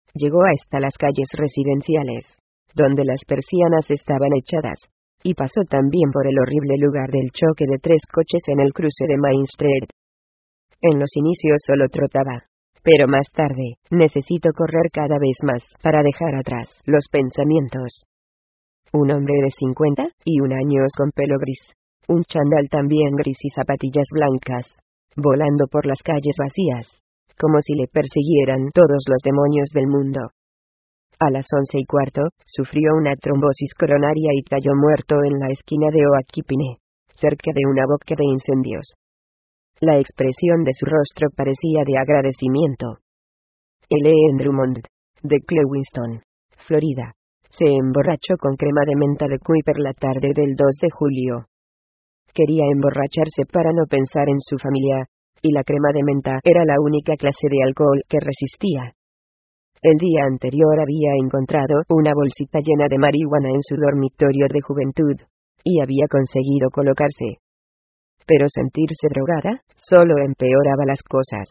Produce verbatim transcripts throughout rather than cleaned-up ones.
Llegó hasta las calles residenciales, donde las persianas estaban echadas, y pasó también por el horrible lugar del choque de tres coches en el cruce de Main Street. En los inicios solo trotaba, pero más tarde, necesito correr cada vez más para dejar atrás los pensamientos. Un hombre de cincuenta y un años con pelo gris, un chándal también gris y zapatillas blancas, volando por las calles vacías, como si le persiguieran todos los demonios del mundo. A las once y cuarto, sufrió una trombosis coronaria y cayó muerto en la esquina de Oakipine, cerca de una boca de incendios. La expresión de su rostro parecía de agradecimiento. L. E. Drummond, de Clewiston, Florida, se emborrachó con crema de menta de Kuiper la tarde del dos de julio. Quería emborracharse para no pensar en su familia, y la crema de menta era la única clase de alcohol que resistía. El día anterior había encontrado una bolsita llena de marihuana en su dormitorio de juventud, y había conseguido colocarse. Pero sentirse drogada solo empeoraba las cosas.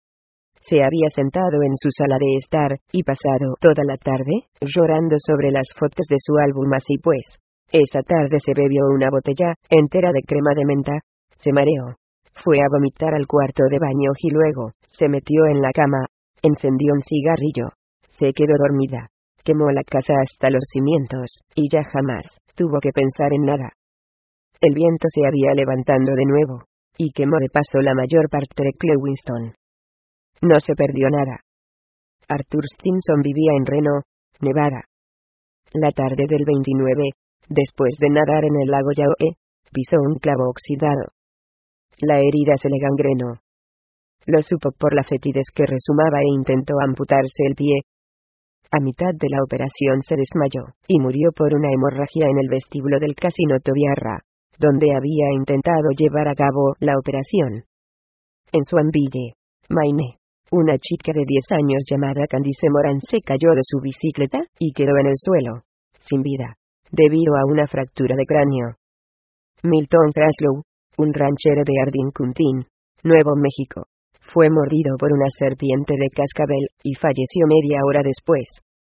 Se había sentado en su sala de estar, y pasado toda la tarde, llorando sobre las fotos de su álbum. Así pues, esa tarde se bebió una botella entera de crema de menta, se mareó, fue a vomitar al cuarto de baño y luego, se metió en la cama, encendió un cigarrillo, se quedó dormida, quemó la casa hasta los cimientos, y ya jamás tuvo que pensar en nada. El viento se había levantando de nuevo, y quemó de paso la mayor parte de Clewiston. No se perdió nada. Arthur Stinson vivía en Reno, Nevada. La tarde del veintinueve, después de nadar en el lago Yaoe, pisó un clavo oxidado. La herida se le gangrenó. Lo supo por la fetidez que resumaba e intentó amputarse el pie. A mitad de la operación se desmayó, y murió por una hemorragia en el vestíbulo del Casino Tobiarra, donde había intentado llevar a cabo la operación. En Swanville, Maine, una chica de diez años llamada Candice Moran se cayó de su bicicleta, y quedó en el suelo, sin vida, debido a una fractura de cráneo. Milton Kraslow, un ranchero de Ardington, Nuevo México, fue mordido por una serpiente de cascabel, y falleció media hora después.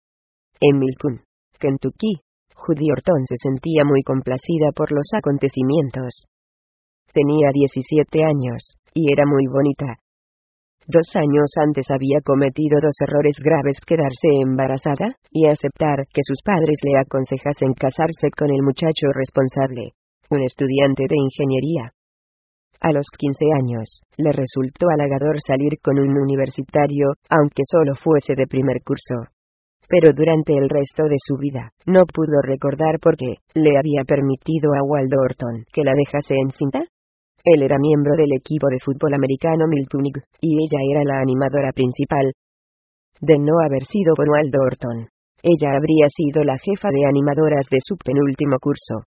En Milton, Kentucky, Judy Orton se sentía muy complacida por los acontecimientos. Tenía diecisiete años, y era muy bonita. Dos años antes había cometido dos errores graves: quedarse embarazada, y aceptar que sus padres le aconsejasen casarse con el muchacho responsable, un estudiante de ingeniería. A los quince años, le resultó halagador salir con un universitario, aunque solo fuese de primer curso. Pero durante el resto de su vida, no pudo recordar por qué le había permitido a Waldo Orton que la dejase encinta. Él era miembro del equipo de fútbol americano Miltunig, y ella era la animadora principal. De no haber sido por Waldo Orton, ella habría sido la jefa de animadoras de su penúltimo curso.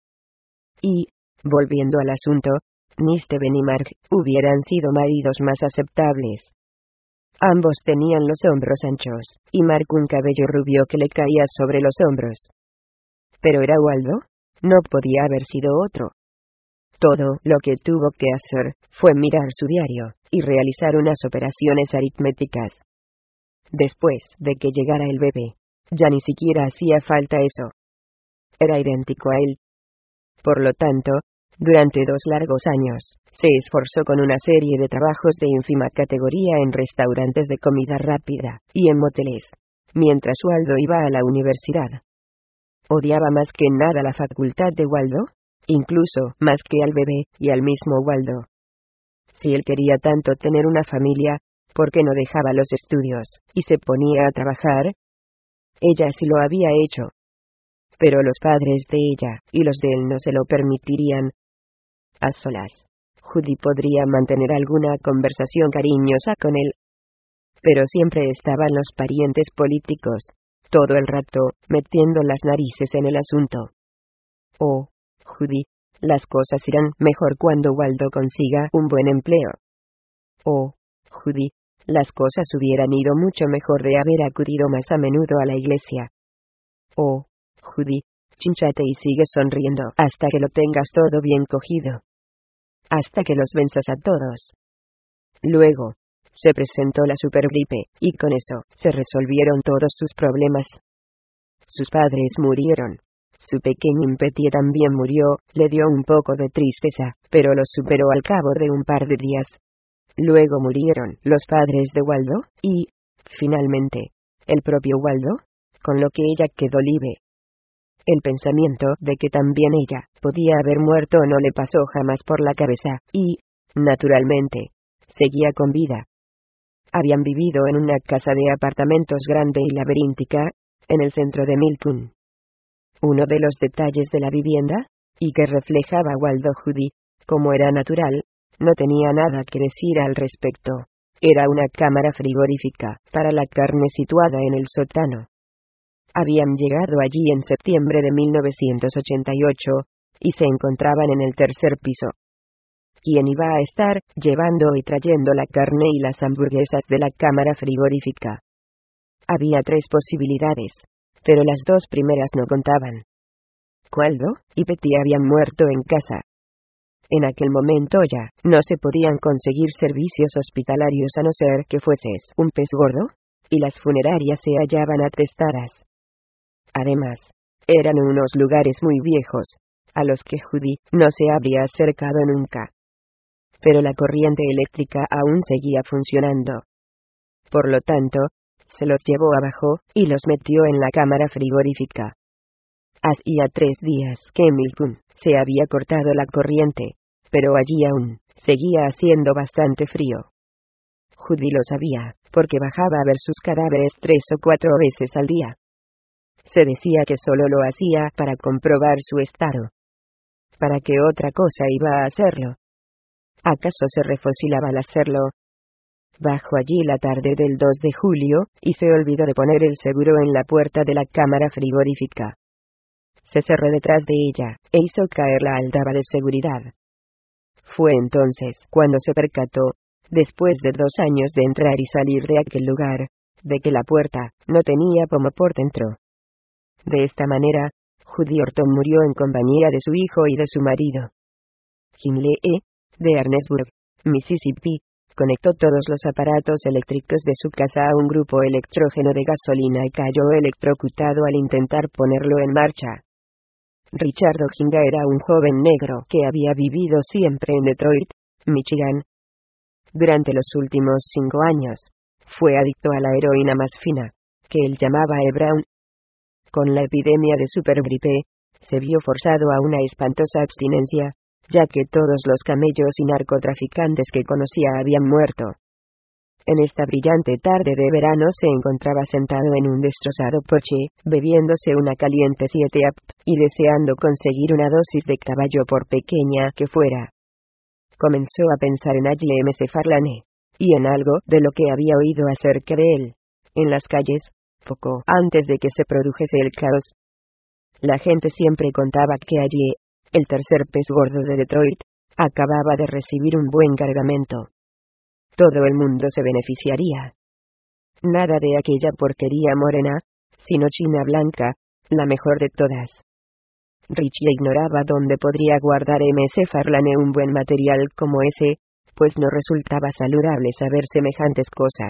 Y, volviendo al asunto, ni Steven y Mark hubieran sido maridos más aceptables. Ambos tenían los hombros anchos, y Mark un cabello rubio que le caía sobre los hombros. ¿Pero era Waldo? No podía haber sido otro. Todo lo que tuvo que hacer fue mirar su diario, y realizar unas operaciones aritméticas. Después de que llegara el bebé, ya ni siquiera hacía falta eso. Era idéntico a él. Por lo tanto, durante dos largos años, se esforzó con una serie de trabajos de ínfima categoría en restaurantes de comida rápida, y en moteles, mientras Waldo iba a la universidad. Odiaba más que nada la facultad de Waldo, incluso más que al bebé, y al mismo Waldo. Si él quería tanto tener una familia, ¿por qué no dejaba los estudios, y se ponía a trabajar? Ella sí lo había hecho. Pero los padres de ella, y los de él no se lo permitirían. A solas, Judy podría mantener alguna conversación cariñosa con él. Pero siempre estaban los parientes políticos, todo el rato, metiendo las narices en el asunto. Oh, Judy, las cosas irán mejor cuando Waldo consiga un buen empleo. Oh, Judy, las cosas hubieran ido mucho mejor de haber acudido más a menudo a la iglesia. Oh, Judy, chinchate y sigue sonriendo hasta que lo tengas todo bien cogido. Hasta que los venzas a todos. Luego, Se presentó la supergripe, y con eso, se resolvieron todos sus problemas. Sus padres murieron. Su pequeño Impetié también murió, le dio un poco de tristeza, pero lo superó al cabo de un par de días. Luego murieron los padres de Waldo, y, finalmente, el propio Waldo, con lo que ella quedó libre. El pensamiento de que también ella podía haber muerto no le pasó jamás por la cabeza, y, naturalmente, seguía con vida. Habían vivido en una casa de apartamentos grande y laberíntica, en el centro de Milton. Uno de los detalles de la vivienda, y que reflejaba Waldo Judy, como era natural, no tenía nada que decir al respecto. Era una cámara frigorífica para la carne situada en el sótano. Habían llegado allí en septiembre de mil novecientos ochenta y ocho, y se encontraban en el tercer piso. ¿Quién iba a estar llevando y trayendo la carne y las hamburguesas de la cámara frigorífica? Había tres posibilidades, pero las dos primeras no contaban. Waldo y Petty habían muerto en casa. En aquel momento ya no se podían conseguir servicios hospitalarios a no ser que fueses un pez gordo, y las funerarias se hallaban atestadas. Además, eran unos lugares muy viejos, a los que Judy no se habría acercado nunca. Pero la corriente eléctrica aún seguía funcionando. Por lo tanto, se los llevó abajo, y los metió en la cámara frigorífica. Hacía tres días que en Milton se había cortado la corriente, pero allí aún seguía haciendo bastante frío. Judy lo sabía, porque bajaba a ver sus cadáveres tres o cuatro veces al día. Se decía que solo lo hacía para comprobar su estado. ¿Para qué otra cosa iba a hacerlo? ¿Acaso se refosilaba al hacerlo? Bajó allí la tarde del dos de julio, y se olvidó de poner el seguro en la puerta de la cámara frigorífica. Se cerró detrás de ella, e hizo caer la aldaba de seguridad. Fue entonces cuando se percató, después de dos años de entrar y salir de aquel lugar, de que la puerta no tenía pomo por dentro. De esta manera, Judy Orton murió en compañía de su hijo y de su marido. Hindley E., de Arnesburg, Mississippi, conectó todos los aparatos eléctricos de su casa a un grupo electrógeno de gasolina y cayó electrocutado al intentar ponerlo en marcha. Richard Ojinga era un joven negro que había vivido siempre en Detroit, Michigan. Durante los últimos cinco años, fue adicto a la heroína más fina, que él llamaba E. Brown. Con la epidemia de supergripe, se vio forzado a una espantosa abstinencia, ya que todos los camellos y narcotraficantes que conocía habían muerto. En esta brillante tarde de verano se encontraba sentado en un destrozado porche, bebiéndose una caliente siete up, y deseando conseguir una dosis de caballo por pequeña que fuera. Comenzó a pensar en James Farlane, y en algo de lo que había oído acerca de él, en las calles, poco antes de que se produjese el caos. La gente siempre contaba que allí, el tercer pez gordo de Detroit, acababa de recibir un buen cargamento. Todo el mundo se beneficiaría. Nada de aquella porquería morena, sino china blanca, la mejor de todas. Richie ignoraba dónde podría guardar M S Farlane un buen material como ese, pues no resultaba saludable saber semejantes cosas.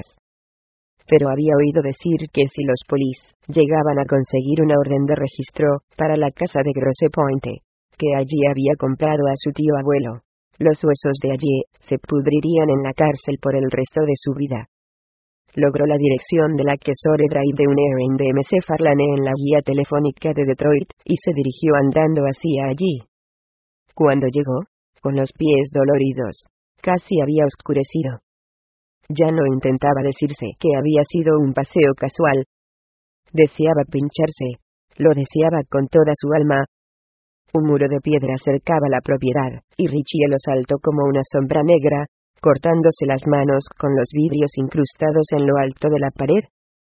Pero había oído decir que si los polis llegaban a conseguir una orden de registro para la casa de Grosse Pointe, que allí había comprado a su tío abuelo, los huesos de allí se pudrirían en la cárcel por el resto de su vida. Logró la dirección de la Kesore Drive de un airing de M C Farlane en la guía telefónica de Detroit, y se dirigió andando hacia allí. Cuando llegó, con los pies doloridos, casi había oscurecido. Ya no intentaba decirse que había sido un paseo casual. Deseaba pincharse, lo deseaba con toda su alma. Un muro de piedra cercaba la propiedad, y Richie lo saltó como una sombra negra, cortándose las manos con los vidrios incrustados en lo alto de la pared.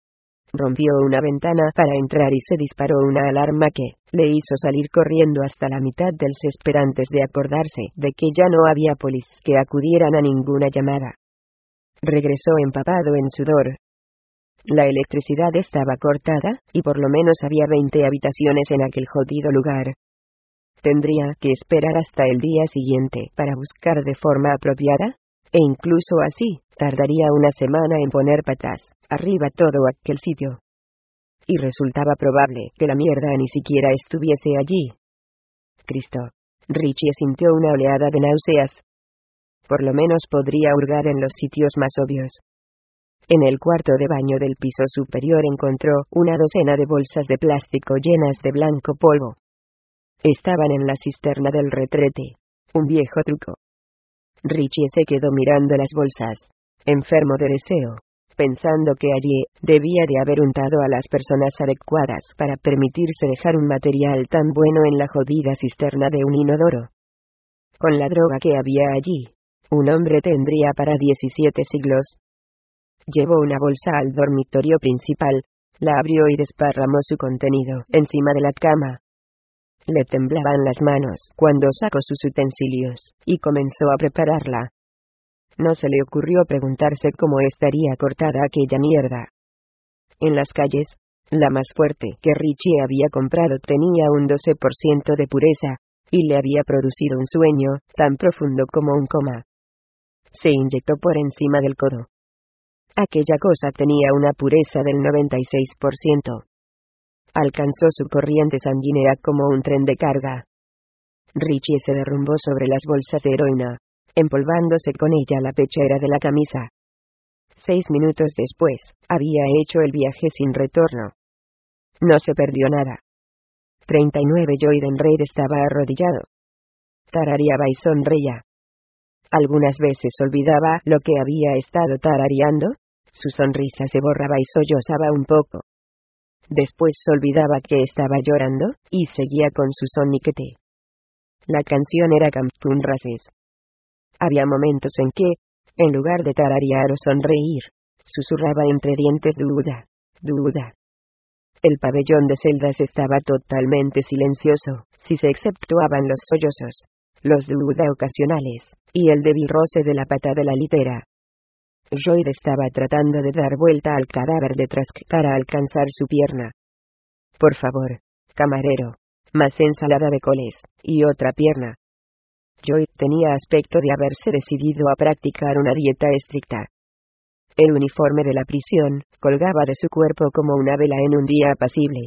Rompió una ventana para entrar y se disparó una alarma que le hizo salir corriendo hasta la mitad del césped antes de acordarse de que ya no había polis que acudieran a ninguna llamada. Regresó empapado en sudor. La electricidad estaba cortada, y por lo menos había veinte habitaciones en aquel jodido lugar. Tendría que esperar hasta el día siguiente para buscar de forma apropiada, e incluso así, Tardaría una semana en poner patas arriba todo aquel sitio. Y resultaba probable que la mierda ni siquiera estuviese allí. Cristo. Richie sintió una oleada de náuseas. Por lo menos podría hurgar en los sitios más obvios. En el cuarto de baño del piso superior encontró una docena de bolsas de plástico llenas de blanco polvo. Estaban en la cisterna del retrete. Un viejo truco. Richie se quedó mirando las bolsas, enfermo de deseo, pensando que allí debía de haber untado a las personas adecuadas para permitirse dejar un material tan bueno en la jodida cisterna de un inodoro. Con la droga que había allí, un hombre tendría para diecisiete siglos. Llevó una bolsa al dormitorio principal, la abrió y desparramó su contenido encima de la cama. Le temblaban las manos cuando sacó sus utensilios y comenzó a prepararla. No se le ocurrió preguntarse cómo estaría cortada aquella mierda. En las calles, la más fuerte que Richie había comprado tenía un doce por ciento de pureza, y le había producido un sueño tan profundo como un coma. Se inyectó por encima del codo. Aquella cosa tenía una pureza del noventa y seis por ciento. Alcanzó su corriente sanguínea como un tren de carga. Richie se derrumbó sobre las bolsas de heroína, empolvándose con ella la pechera de la camisa. Seis minutos después, había hecho el viaje sin retorno. No se perdió nada. treinta y nueve Joyden Reid estaba arrodillado. Tarareaba y sonreía. Algunas veces olvidaba lo que había estado tarareando. Su sonrisa se borraba y sollozaba un poco. Después olvidaba que estaba llorando, y seguía con su soniquete. La canción era Camptoon Races. Había momentos en que, en lugar de tararear o sonreír, susurraba entre dientes duda, duda. El pabellón de celdas estaba totalmente silencioso, si se exceptuaban los sollozos, los duda ocasionales, y el débil roce de la pata de la litera. Joyd estaba tratando de dar vuelta al cadáver de Trask para alcanzar su pierna. Por favor, camarero, más ensalada de coles, y otra pierna. Joyd tenía aspecto de haberse decidido a practicar una dieta estricta. El uniforme de la prisión colgaba de su cuerpo como una vela en un día apacible.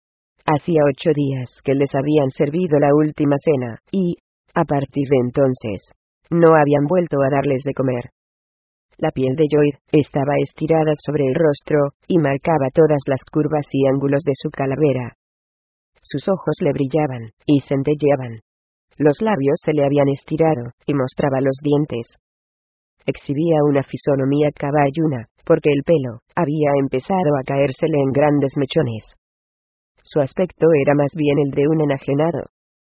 Hacía ocho días que les habían servido la última cena, y, a partir de entonces, no habían vuelto a darles de comer. La piel de Joyd estaba estirada sobre el rostro, y marcaba todas las curvas y ángulos de su calavera. Sus ojos le brillaban, y centelleaban. Los labios se le habían estirado, y mostraba los dientes. Exhibía una fisonomía caballuna, porque el pelo había empezado a caérsele en grandes mechones. Su aspecto era más bien el de un enajenado.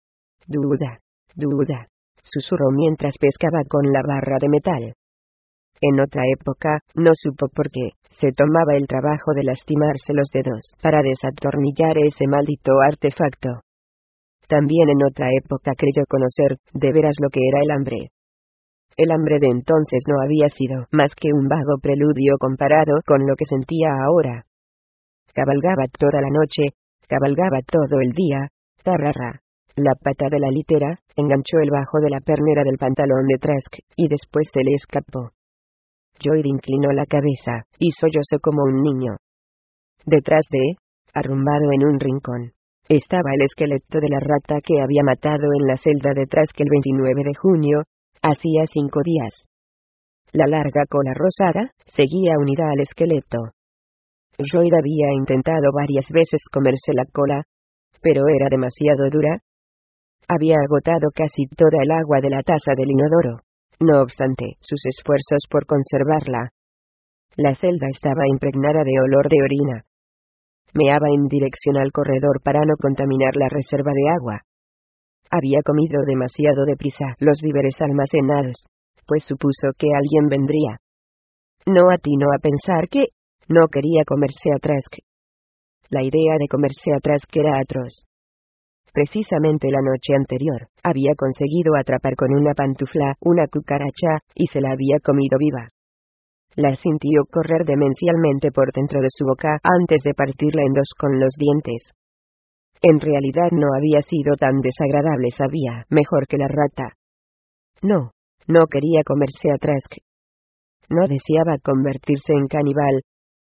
Duda, duda, susurró mientras pescaba con la barra de metal. En otra época, no supo por qué, se tomaba el trabajo de lastimarse los dedos para desatornillar ese maldito artefacto. También en otra época creyó conocer, de veras lo que era el hambre. El hambre de entonces no había sido más que un vago preludio comparado con lo que sentía ahora. Cabalgaba toda la noche, cabalgaba todo el día, tarrara. La pata de la litera enganchó el bajo de la pernera del pantalón de Trask, y después se le escapó. Joyd inclinó la cabeza, y sollozó como un niño. Detrás de, arrumbado en un rincón, estaba el esqueleto de la rata que había matado en la celda de Trask el veintinueve de junio, hacía cinco días. La larga cola rosada seguía unida al esqueleto. Joyd había intentado varias veces comerse la cola, pero era demasiado dura. Había agotado casi toda el agua de la taza del inodoro. No obstante sus esfuerzos por conservarla. La celda estaba impregnada de olor de orina. Meaba en dirección al corredor para no contaminar la reserva de agua. Había comido demasiado deprisa los víveres almacenados, pues supuso que alguien vendría. No atinó a pensar que no quería comerse a Trask. La idea de comerse a Trask era atroz. Precisamente la noche anterior, había conseguido atrapar con una pantufla una cucaracha, y se la había comido viva. La sintió correr demencialmente por dentro de su boca antes de partirla en dos con los dientes. En realidad no había sido tan desagradable, sabía mejor que la rata. No, no quería comerse a Trask. no deseaba convertirse en caníbal.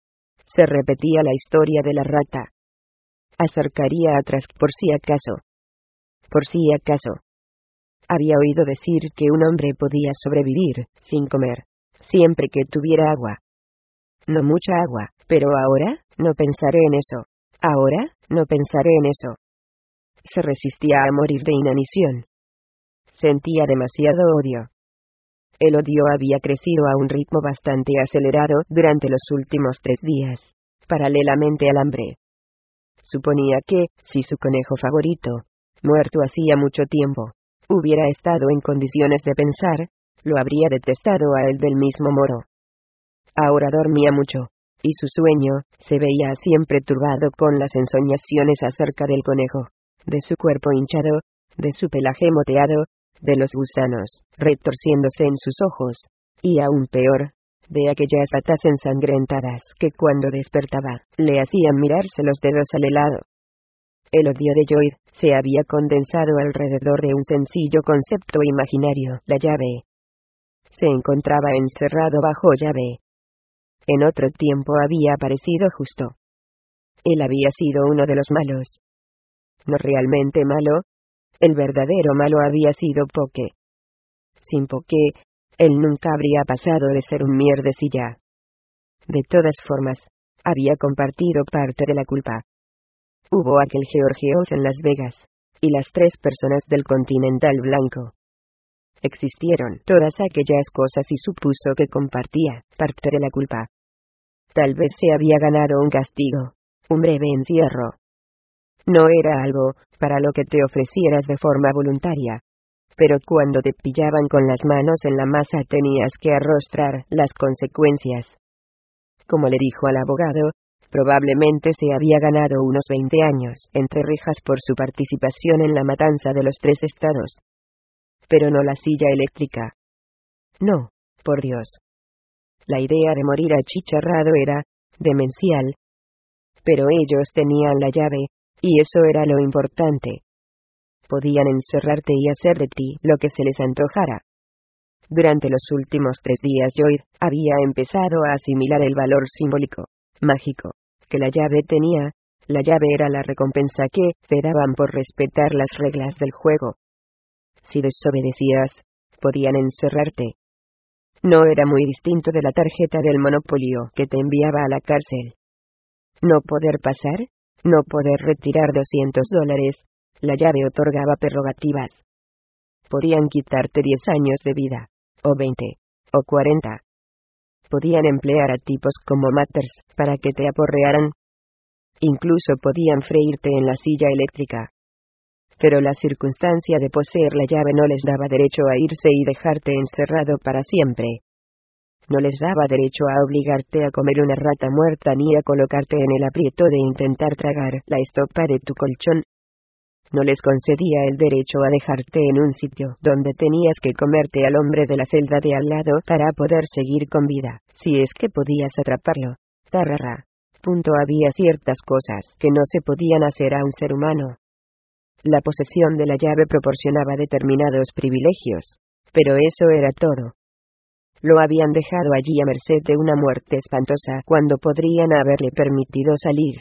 Se repetía la historia de la rata. Acercaría atrás por si acaso. Por si acaso. Había oído decir que un hombre podía sobrevivir, sin comer, siempre que tuviera agua. No mucha agua, pero ahora, no pensaré en eso. Ahora, no pensaré en eso. Se resistía a morir de inanición. Sentía demasiado odio. El odio había crecido a un ritmo bastante acelerado durante los últimos tres días, paralelamente al hambre. Suponía que, si su conejo favorito, muerto hacía mucho tiempo, hubiera estado en condiciones de pensar, lo habría detestado a él del mismo modo. Ahora dormía mucho, y su sueño se veía siempre turbado con las ensoñaciones acerca del conejo, de su cuerpo hinchado, de su pelaje moteado, de los gusanos retorciéndose en sus ojos, y aún peor, de aquellas patas ensangrentadas que cuando despertaba, le hacían mirarse los dedos al helado. El odio de Lloyd se había condensado alrededor de un sencillo concepto imaginario, la llave. Se encontraba encerrado bajo llave. En otro tiempo había parecido justo. Él había sido uno de los malos. No realmente malo. El verdadero malo había sido Poke. Sin Poke, él nunca habría pasado de ser un mierdecilla. De todas formas, había compartido parte de la culpa. Hubo aquel Georgios en Las Vegas, y las tres personas del Continental Blanco. Existieron todas aquellas cosas y supuso que compartía parte de la culpa. Tal vez se había ganado un castigo, un breve encierro. No era algo para lo que te ofrecieras de forma voluntaria. Pero cuando te pillaban con las manos en la masa tenías que arrostrar las consecuencias. Como le dijo al abogado, probablemente se había ganado unos veinte años entre rejas por su participación en la matanza de los tres estados. Pero no la silla eléctrica. No, por Dios. La idea de morir achicharrado era demencial. Pero ellos tenían la llave, y eso era lo importante. Podían encerrarte y hacer de ti lo que se les antojara. Durante los últimos tres días Lloyd había empezado a asimilar el valor simbólico, mágico, que la llave tenía. La llave era la recompensa que te daban por respetar las reglas del juego. Si desobedecías, podían encerrarte. No era muy distinto de la tarjeta del monopolio que te enviaba a la cárcel. No poder pasar, no poder retirar doscientos dólares, la llave otorgaba prerrogativas. Podían quitarte diez años de vida, o veinte, o cuarenta. Podían emplear a tipos como Matters para que te aporrearan. Incluso podían freírte en la silla eléctrica. Pero la circunstancia de poseer la llave no les daba derecho a irse y dejarte encerrado para siempre. No les daba derecho a obligarte a comer una rata muerta ni a colocarte en el aprieto de intentar tragar la estopa de tu colchón. No les concedía el derecho a dejarte en un sitio donde tenías que comerte al hombre de la celda de al lado para poder seguir con vida, si es que podías atraparlo. Tarrara. Punto. Había ciertas cosas que no se podían hacer a un ser humano. La posesión de la llave proporcionaba determinados privilegios, pero eso era todo. Lo habían dejado allí a merced de una muerte espantosa cuando podrían haberle permitido salir.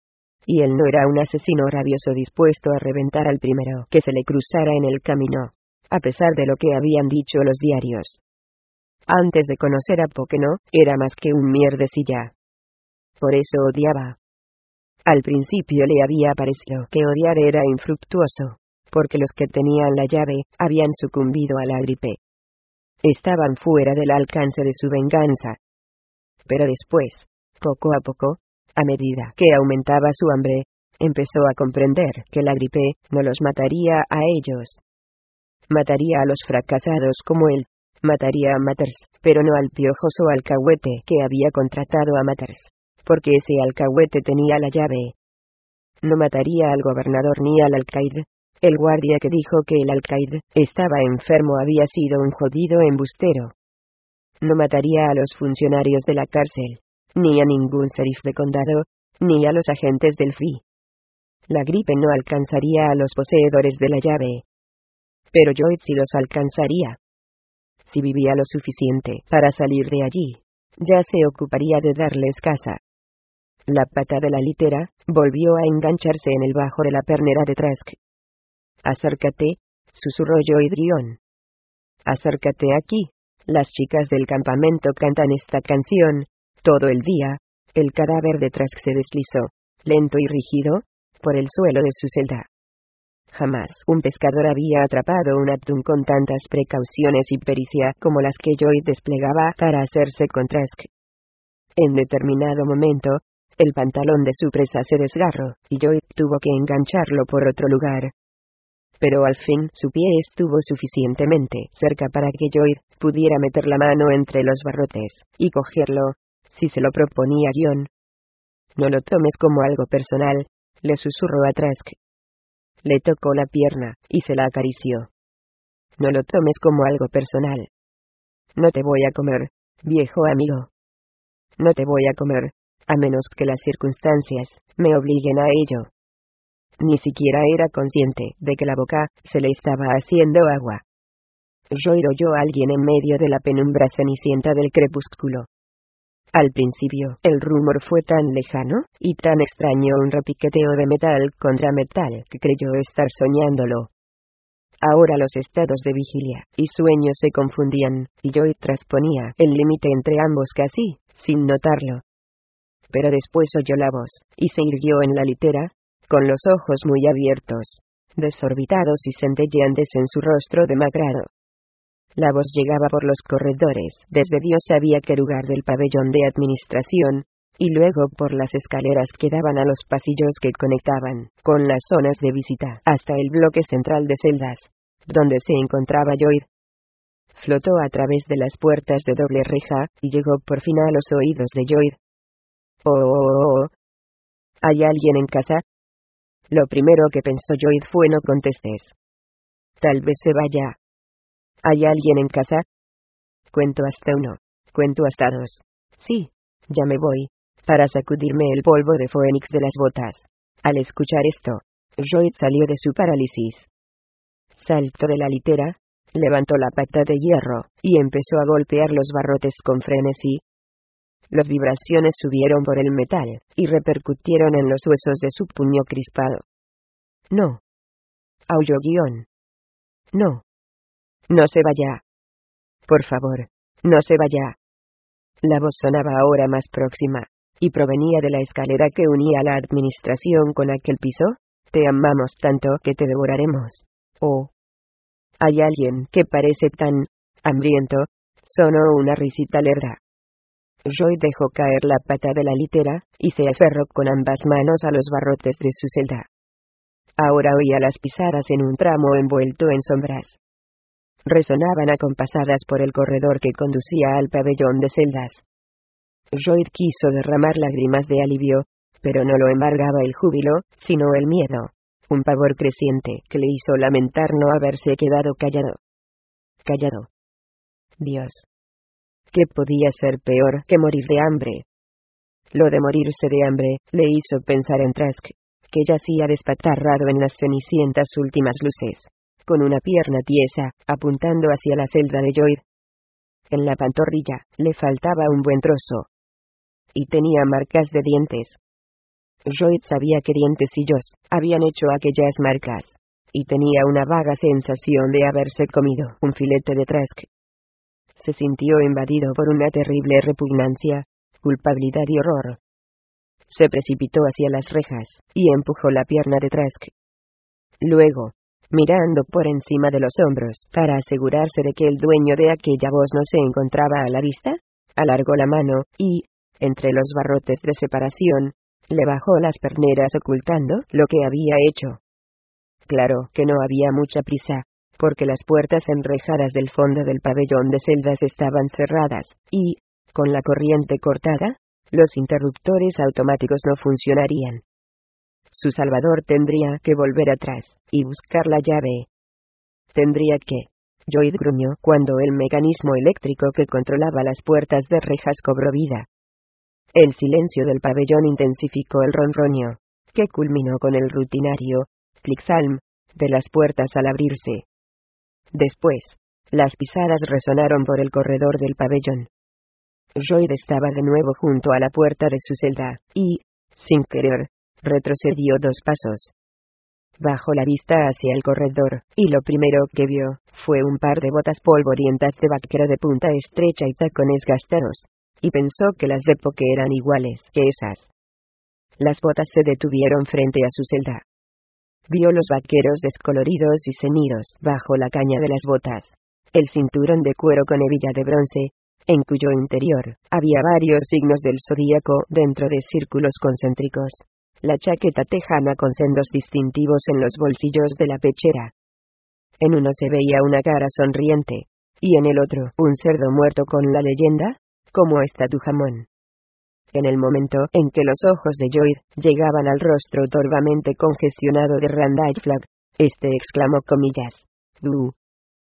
Y él no era un asesino rabioso dispuesto a reventar al primero que se le cruzara en el camino, a pesar de lo que habían dicho los diarios. Antes de conocer a Poke no era más que un mierdecilla. Por eso odiaba. Al principio le había parecido que odiar era infructuoso, porque los que tenían la llave habían sucumbido a la gripe. Estaban fuera del alcance de su venganza. Pero después, poco a poco, a medida que aumentaba su hambre, empezó a comprender que la gripe no los mataría a ellos. Mataría a los fracasados como él, mataría a Matters, pero no al piojoso alcahuete que había contratado a Matters, porque ese alcahuete tenía la llave. No mataría al gobernador ni al alcaide. El guardia que dijo que el alcaide estaba enfermo había sido un jodido embustero. No mataría a los funcionarios de la cárcel, ni a ningún sheriff de condado, ni a los agentes del F B I. La gripe no alcanzaría a los poseedores de la llave. Pero Lloyd sí los alcanzaría. si vivía lo suficiente para salir de allí, ya se ocuparía de darles casa. La pata de la litera volvió a engancharse en el bajo de la pernera de Trask. «Acércate», susurró Joyd Rion. «Acércate aquí. Las chicas del campamento cantan esta canción todo el día». El cadáver de Trask se deslizó, lento y rígido, por el suelo de su celda. Jamás un pescador había atrapado un atún con tantas precauciones y pericia como las que Joyd desplegaba para hacerse con Trask. En determinado momento, el pantalón de su presa se desgarró, y Joyd tuvo que engancharlo por otro lugar. Pero al fin su pie estuvo suficientemente cerca para que Joyd pudiera meter la mano entre los barrotes y cogerlo, si se lo proponía John. «No lo tomes como algo personal», le susurró a Trask. Le tocó la pierna, y se la acarició. «No lo tomes como algo personal. No te voy a comer, viejo amigo. No te voy a comer, a menos que las circunstancias me obliguen a ello». Ni siquiera era consciente de que la boca se le estaba haciendo agua. Joyd oyó a alguien en medio de la penumbra cenicienta del crepúsculo. Al principio, el rumor fue tan lejano y tan extraño, un repiqueteo de metal contra metal, que creyó estar soñándolo. Ahora los estados de vigilia y sueño se confundían, y Joyd trasponía el límite entre ambos casi, sin notarlo. Pero después oyó la voz, y se irguió en la litera, con los ojos muy abiertos, desorbitados y centelleantes en su rostro demacrado. La voz llegaba por los corredores, desde Dios sabía qué lugar del pabellón de administración, y luego por las escaleras que daban a los pasillos que conectaban con las zonas de visita, hasta el bloque central de celdas, donde se encontraba Joyd. Flotó a través de las puertas de doble reja, y llegó por fin a los oídos de Joyd. «Oh, oh, oh, oh. ¿Hay alguien en casa?» Lo primero que pensó Joyd fue: no contestes. Tal vez se vaya. ¿Hay alguien en casa? Cuento hasta uno. Cuento hasta dos. Sí, ya me voy, para sacudirme el polvo de Phoenix de las botas. Al escuchar esto, Joyd salió de su parálisis. Saltó de la litera, levantó la pata de hierro, y empezó a golpear los barrotes con frenesí. Las vibraciones subieron por el metal, y repercutieron en los huesos de su puño crispado. «No», aulló Guión. «No. No se vaya. Por favor, no se vaya». La voz sonaba ahora más próxima, y provenía de la escalera que unía la administración con aquel piso. «Te amamos tanto que te devoraremos». «Oh. Hay alguien que parece tan hambriento», sonó una risita lerda. Joyd dejó caer la pata de la litera, y se aferró con ambas manos a los barrotes de su celda. Ahora oía las pisadas en un tramo envuelto en sombras. Resonaban acompasadas por el corredor que conducía al pabellón de celdas. Joyd quiso derramar lágrimas de alivio, pero no lo embargaba el júbilo, sino el miedo, un pavor creciente que le hizo lamentar no haberse quedado callado. Callado. Dios. ¿Qué podía ser peor que morir de hambre? Lo de morirse de hambre le hizo pensar en Trask, que yacía despatarrado en las cenicientas últimas luces, con una pierna tiesa, apuntando hacia la celda de Joyd. En la pantorrilla le faltaba un buen trozo. Y tenía marcas de dientes. Joyd sabía que dientecillos habían hecho aquellas marcas, y tenía una vaga sensación de haberse comido un filete de Trask. Se sintió invadido por una terrible repugnancia, culpabilidad y horror. Se precipitó hacia las rejas, y empujó la pierna de Trask. Luego, mirando por encima de los hombros para asegurarse de que el dueño de aquella voz no se encontraba a la vista, alargó la mano, y, entre los barrotes de separación, le bajó las perneras ocultando lo que había hecho. Claro que no había mucha prisa, porque las puertas enrejadas del fondo del pabellón de celdas estaban cerradas, y, con la corriente cortada, los interruptores automáticos no funcionarían. Su salvador tendría que volver atrás y buscar la llave. Tendría que. Joyd gruñó cuando el mecanismo eléctrico que controlaba las puertas de rejas cobró vida. El silencio del pabellón intensificó el ronroneo, que culminó con el rutinario clic-salm de las puertas al abrirse. Después, Las pisadas resonaron por el corredor del pabellón. Lloyd estaba de nuevo junto a la puerta de su celda, y, sin querer, retrocedió dos pasos. Bajó la vista hacia el corredor, y lo primero que vio, fue un par de botas polvorientas de vaquero de punta estrecha y tacones gastados, y pensó que las de Poke eran iguales que esas. Las botas se detuvieron frente a su celda. Vio los vaqueros descoloridos y ceñidos bajo la caña de las botas, el cinturón de cuero con hebilla de bronce, en cuyo interior había varios signos del zodíaco dentro de círculos concéntricos, la chaqueta tejana con sendos distintivos en los bolsillos de la pechera. En uno se veía una cara sonriente, y en el otro un cerdo muerto con la leyenda, ¿cómo está tu jamón? En el momento en que los ojos de Lloyd llegaban al rostro torvamente congestionado de Randall Flagg, este exclamó comillas, «¡Buh!».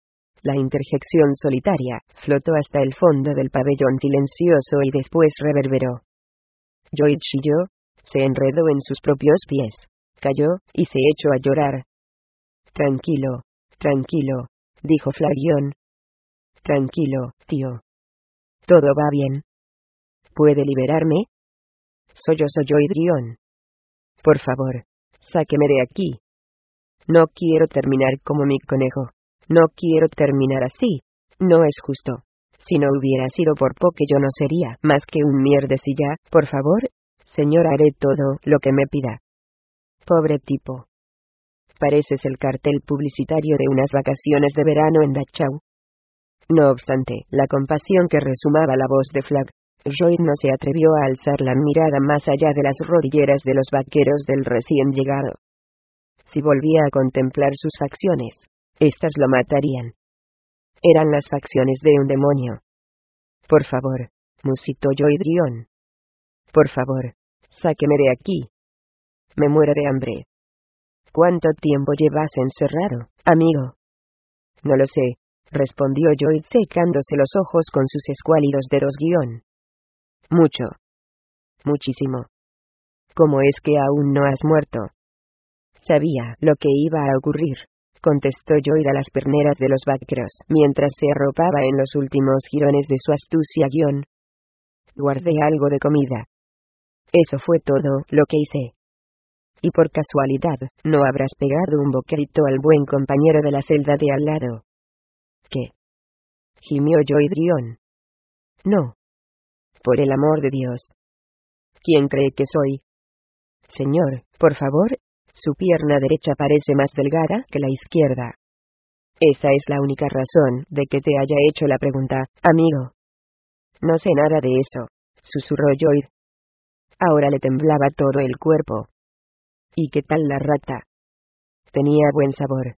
La interjección solitaria flotó hasta el fondo del pabellón silencioso y después reverberó. Lloyd chilló, se enredó en sus propios pies, cayó, y se echó a llorar. «Tranquilo, tranquilo», dijo Flagion. «Tranquilo, tío. Todo va bien. ¿Puede liberarme?». Sollozó Lloyd Rion. «Por favor, sáqueme de aquí. No quiero terminar como mi conejo. No quiero terminar así. No es justo. Si no hubiera sido por Poke yo no sería más que un mierdecilla. Por favor, señor, haré todo lo que me pida». Pobre tipo. Pareces el cartel publicitario de unas vacaciones de verano en Dachau. No obstante la compasión que resumaba la voz de Flagg, Lloyd no se atrevió a alzar la mirada más allá de las rodilleras de los vaqueros del recién llegado. Si volvía a contemplar sus facciones, éstas lo matarían. Eran las facciones de un demonio. «Por favor», musitó Lloyd Rion. «Por favor, sáqueme de aquí. Me muero de hambre». «¿Cuánto tiempo llevas encerrado, amigo?». «No lo sé», respondió Lloyd secándose los ojos con sus escuálidos dedos guión. «Mucho. Muchísimo». «¿Cómo es que aún no has muerto?». «Sabía lo que iba a ocurrir», contestó Lloyd a las perneras de los vaqueros mientras se arropaba en los últimos jirones de su astucia guión. «Guardé algo de comida. Eso fue todo lo que hice». «Y por casualidad, ¿no habrás pegado un bocadito al buen compañero de la celda de al lado?». «¿Qué?», gimió Lloyd Rion. «No. Por el amor de Dios. ¿Quién cree que soy?». «Señor, por favor, su pierna derecha parece más delgada que la izquierda». «Esa es la única razón de que te haya hecho la pregunta, amigo». «No sé nada de eso», susurró Lloyd. Ahora le temblaba todo el cuerpo. «¿Y qué tal la rata?». «Tenía buen sabor».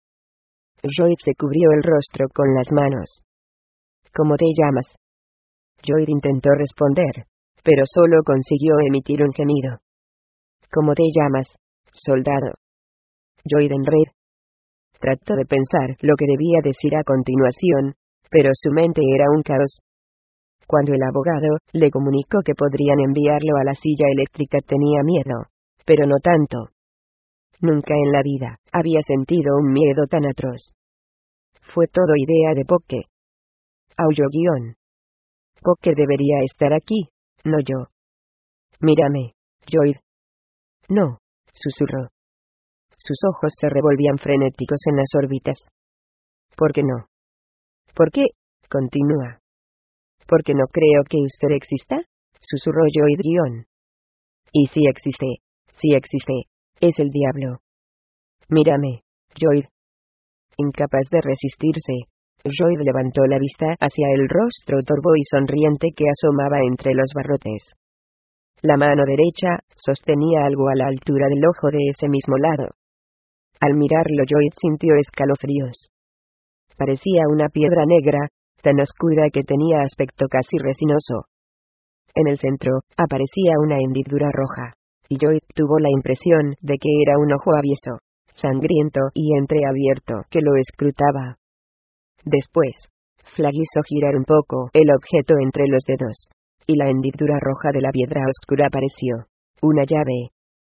Lloyd se cubrió el rostro con las manos. «¿Cómo te llamas?». Lloyd intentó responder, pero solo consiguió emitir un gemido. «¿Cómo te llamas, soldado?». «Lloyd Enred». Trató de pensar lo que debía decir a continuación, pero su mente era un caos. Cuando el abogado le comunicó que podrían enviarlo a la silla eléctrica tenía miedo, pero no tanto. Nunca en la vida había sentido un miedo tan atroz. Fue todo idea de Poke. Aulló guión. «Poke debería estar aquí, no yo». «Mírame, Lloyd». «No», susurró. Sus ojos se revolvían frenéticos en las órbitas. «¿Por qué no?». «¿Por qué?», continúa. «Porque no creo que usted exista», susurró Lloyd guión. «Y sí existe, sí existe, es el diablo». «Mírame, Lloyd». Incapaz de resistirse, Lloyd levantó la vista hacia el rostro torvo y sonriente que asomaba entre los barrotes. La mano derecha sostenía algo a la altura del ojo de ese mismo lado. Al mirarlo Lloyd sintió escalofríos. Parecía una piedra negra, tan oscura que tenía aspecto casi resinoso. En el centro, aparecía una hendidura roja, y Lloyd tuvo la impresión de que era un ojo avieso, sangriento y entreabierto que lo escrutaba. Después, Flagg hizo girar un poco el objeto entre los dedos, y la hendidura roja de la piedra oscura apareció. Una llave.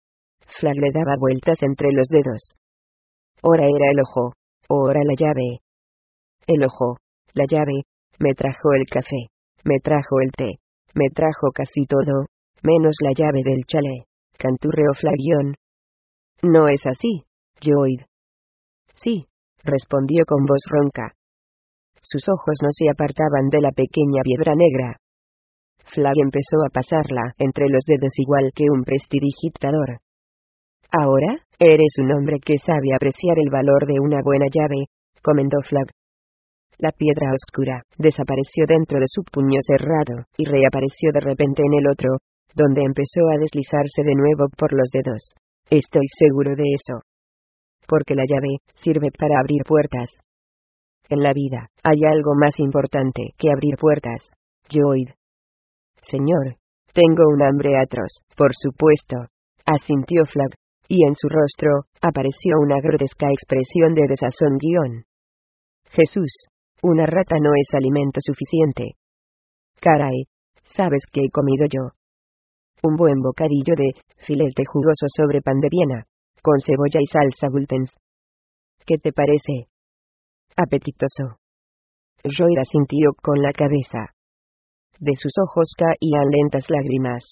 Flagg le daba vueltas entre los dedos. Ora era el ojo, ora la llave. El ojo, la llave, me trajo el café, me trajo el té, me trajo casi todo, menos la llave del chalet, canturreó Flagión. No es así, Lloyd. Sí, respondió con voz ronca. Sus ojos no se apartaban de la pequeña piedra negra. Flag empezó a pasarla entre los dedos igual que un prestidigitador. Ahora, eres un hombre que sabe apreciar el valor de una buena llave, comentó Flag. La piedra oscura desapareció dentro de su puño cerrado, y reapareció de repente en el otro, donde empezó a deslizarse de nuevo por los dedos. Estoy seguro de eso. Porque la llave sirve para abrir puertas. En la vida, hay algo más importante que abrir puertas, Lloyd. Señor, tengo un hambre atroz, por supuesto, asintió Flag, y en su rostro apareció una grotesca expresión de desazón guión. Jesús, una rata no es alimento suficiente. Caray, ¿sabes qué he comido yo? Un buen bocadillo de filete jugoso sobre pan de Viena, con cebolla y salsa Bultens. ¿Qué te parece? Apetitoso. Lloyd asintió con la cabeza. De sus ojos caían lentas lágrimas.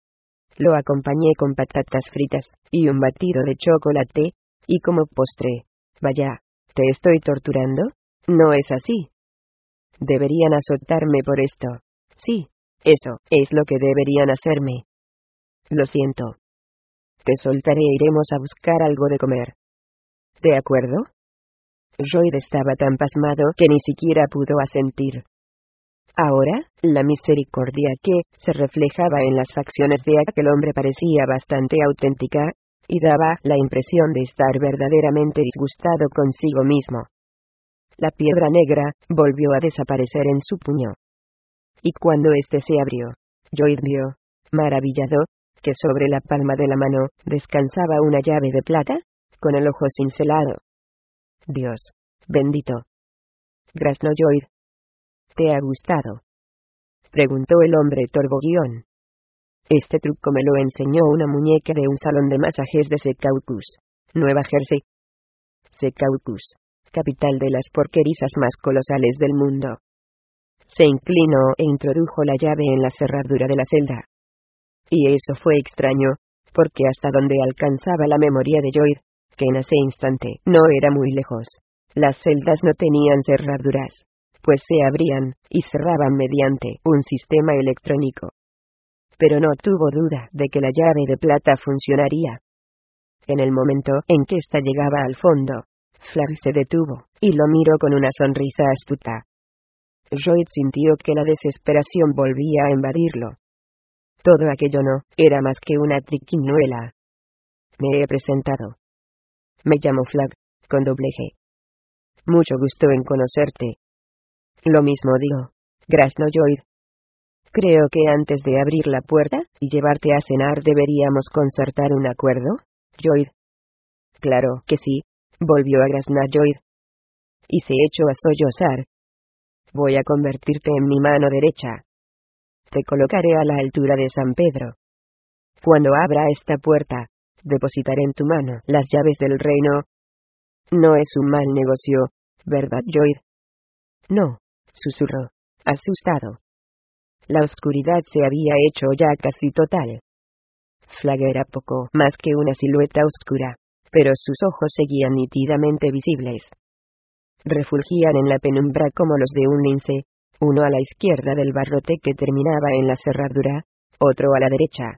Lo acompañé con patatas fritas, y un batido de chocolate, y como postre. Vaya, ¿te estoy torturando? No es así. Deberían azotarme por esto. Sí, eso es lo que deberían hacerme. Lo siento. Te soltaré e iremos a buscar algo de comer. ¿De acuerdo? Lloyd estaba tan pasmado que ni siquiera pudo asentir. Ahora, la misericordia que se reflejaba en las facciones de aquel hombre parecía bastante auténtica, y daba la impresión de estar verdaderamente disgustado consigo mismo. La piedra negra volvió a desaparecer en su puño. Y cuando éste se abrió, Lloyd vio, maravillado, que sobre la palma de la mano descansaba una llave de plata, con el ojo cincelado. Dios bendito. Graznó Lloyd. ¿Te ha gustado? Preguntó el hombre torboguión. Este truco me lo enseñó una muñeca de un salón de masajes de Secaucus, Nueva Jersey. Secaucus, capital de las porquerizas más colosales del mundo. Se inclinó e introdujo la llave en la cerradura de la celda. Y eso fue extraño, porque hasta donde alcanzaba la memoria de Lloyd, que en ese instante no era muy lejos, las celdas no tenían cerraduras, pues se abrían y cerraban mediante un sistema electrónico. Pero no tuvo duda de que la llave de plata funcionaría. En el momento en que ésta llegaba al fondo, Flag se detuvo, y lo miró con una sonrisa astuta. Lloyd sintió que la desesperación volvía a invadirlo. Todo aquello no era más que una triquiñuela. Me he presentado. Me llamo Flag, con doble G. Mucho gusto en conocerte. Lo mismo digo, graznó Lloyd. Creo que antes de abrir la puerta y llevarte a cenar deberíamos concertar un acuerdo, Lloyd. Claro que sí, volvió a graznar Lloyd. Y se echó a sollozar. Voy a convertirte en mi mano derecha. Te colocaré a la altura de San Pedro. Cuando abra esta puerta, depositaré en tu mano las llaves del reino. No es un mal negocio, ¿verdad, Lloyd? No, susurró, asustado. La oscuridad se había hecho ya casi total. Flag era poco más que una silueta oscura, pero sus ojos seguían nítidamente visibles. Refulgían en la penumbra como los de un lince, uno a la izquierda del barrote que terminaba en la cerradura, otro a la derecha.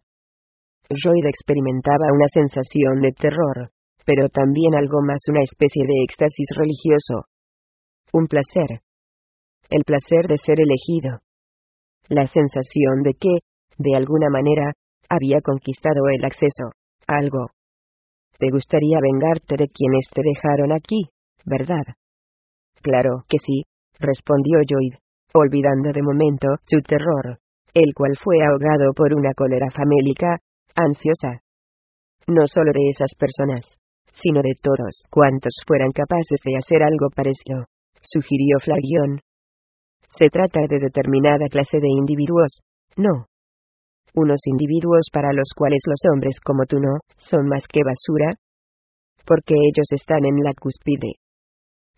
Lloyd experimentaba una sensación de terror, pero también algo más, una especie de éxtasis religioso. Un placer. El placer de ser elegido. La sensación de que, de alguna manera, había conquistado el acceso a algo. Te gustaría vengarte de quienes te dejaron aquí, ¿verdad? Claro que sí, respondió Lloyd, olvidando de momento su terror, el cual fue ahogado por una cólera famélica, ansiosa. No solo de esas personas, sino de todos cuantos fueran capaces de hacer algo parecido, sugirió Flagión. Se trata de determinada clase de individuos, ¿no? Unos individuos para los cuales los hombres como tú no son más que basura, porque ellos están en la cúspide.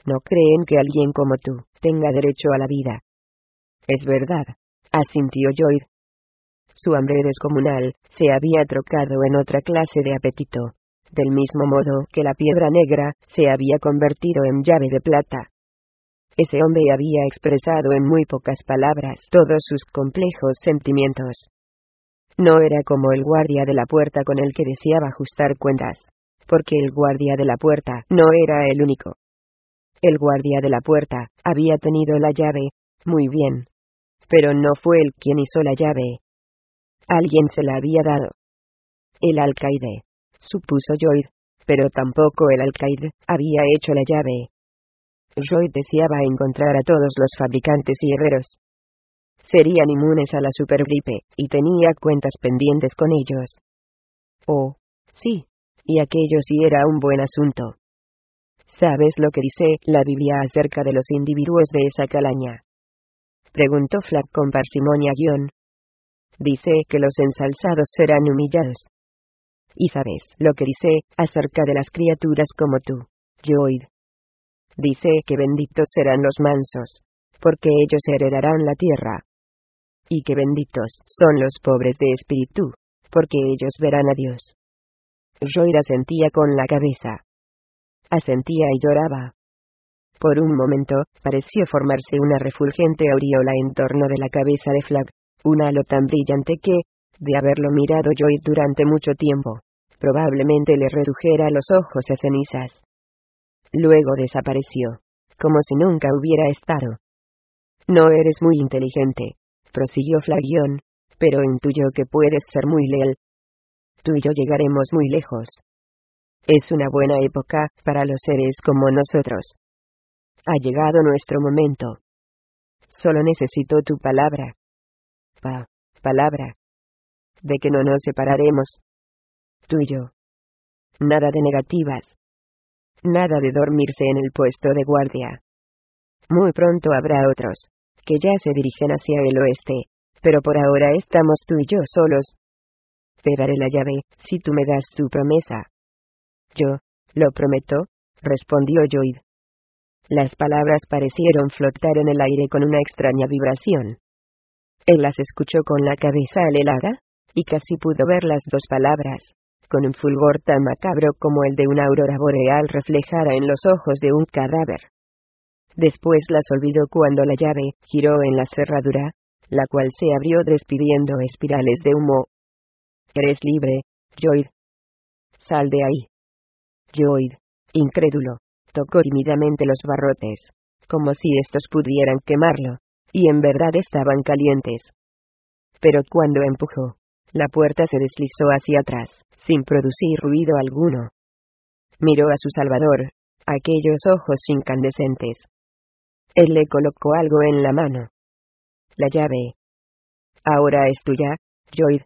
no creen que alguien como tú tenga derecho a la vida. Es verdad, asintió Lloyd. Su hambre descomunal se había trocado en otra clase de apetito, del mismo modo que la piedra negra se había convertido en llave de plata. Ese hombre había expresado en muy pocas palabras todos sus complejos sentimientos. No era como el guardia de la puerta con el que deseaba ajustar cuentas, porque el guardia de la puerta no era el único. El guardia de la puerta había tenido la llave, muy bien. Pero no fue él quien hizo la llave. Alguien se la había dado. El alcaide, supuso Lloyd, pero tampoco el alcaide había hecho la llave. Lloyd deseaba encontrar a todos los fabricantes y herreros. Serían inmunes a la supergripe, y tenía cuentas pendientes con ellos. Oh, sí, y aquello sí era un buen asunto. ¿Sabes lo que dice la Biblia acerca de los individuos de esa calaña? Preguntó Flagg con parsimonia guión. Dice que los ensalzados serán humillados. ¿Y sabes lo que dice acerca de las criaturas como tú, Lloyd? Dice que benditos serán los mansos, porque ellos heredarán la tierra. Y que benditos son los pobres de espíritu, porque ellos verán a Dios. Lloyd asentía con la cabeza. Asentía y lloraba. Por un momento, pareció formarse una refulgente aureola en torno de la cabeza de Flagg, un halo tan brillante que, de haberlo mirado Lloyd durante mucho tiempo, probablemente le redujera los ojos a cenizas. Luego desapareció, como si nunca hubiera estado. No eres muy inteligente, prosiguió Flagg, pero intuyo que puedes ser muy leal. Tú y yo llegaremos muy lejos. Es una buena época para los seres como nosotros. Ha llegado nuestro momento. Solo necesito tu palabra. Pa, palabra. De que no nos separaremos. Tú y yo. Nada de negativas. Nada de dormirse en el puesto de guardia. Muy pronto habrá otros, que ya se dirigen hacia el oeste, pero por ahora estamos tú y yo solos. Te daré la llave, si tú me das tu promesa. Yo, lo prometo, respondió Lloyd. Las palabras parecieron flotar en el aire con una extraña vibración. Él las escuchó con la cabeza helada, y casi pudo ver las dos palabras, con un fulgor tan macabro como el de una aurora boreal reflejada en los ojos de un cadáver. Después las olvidó cuando la llave giró en la cerradura, la cual se abrió despidiendo espirales de humo. Eres libre, Lloyd. Sal de ahí. Lloyd, incrédulo, tocó tímidamente los barrotes, como si estos pudieran quemarlo, y en verdad estaban calientes. Pero cuando empujó, la puerta se deslizó hacia atrás, sin producir ruido alguno. Miró a su salvador, aquellos ojos incandescentes. Él le colocó algo en la mano. La llave. Ahora es tuya, Lloyd.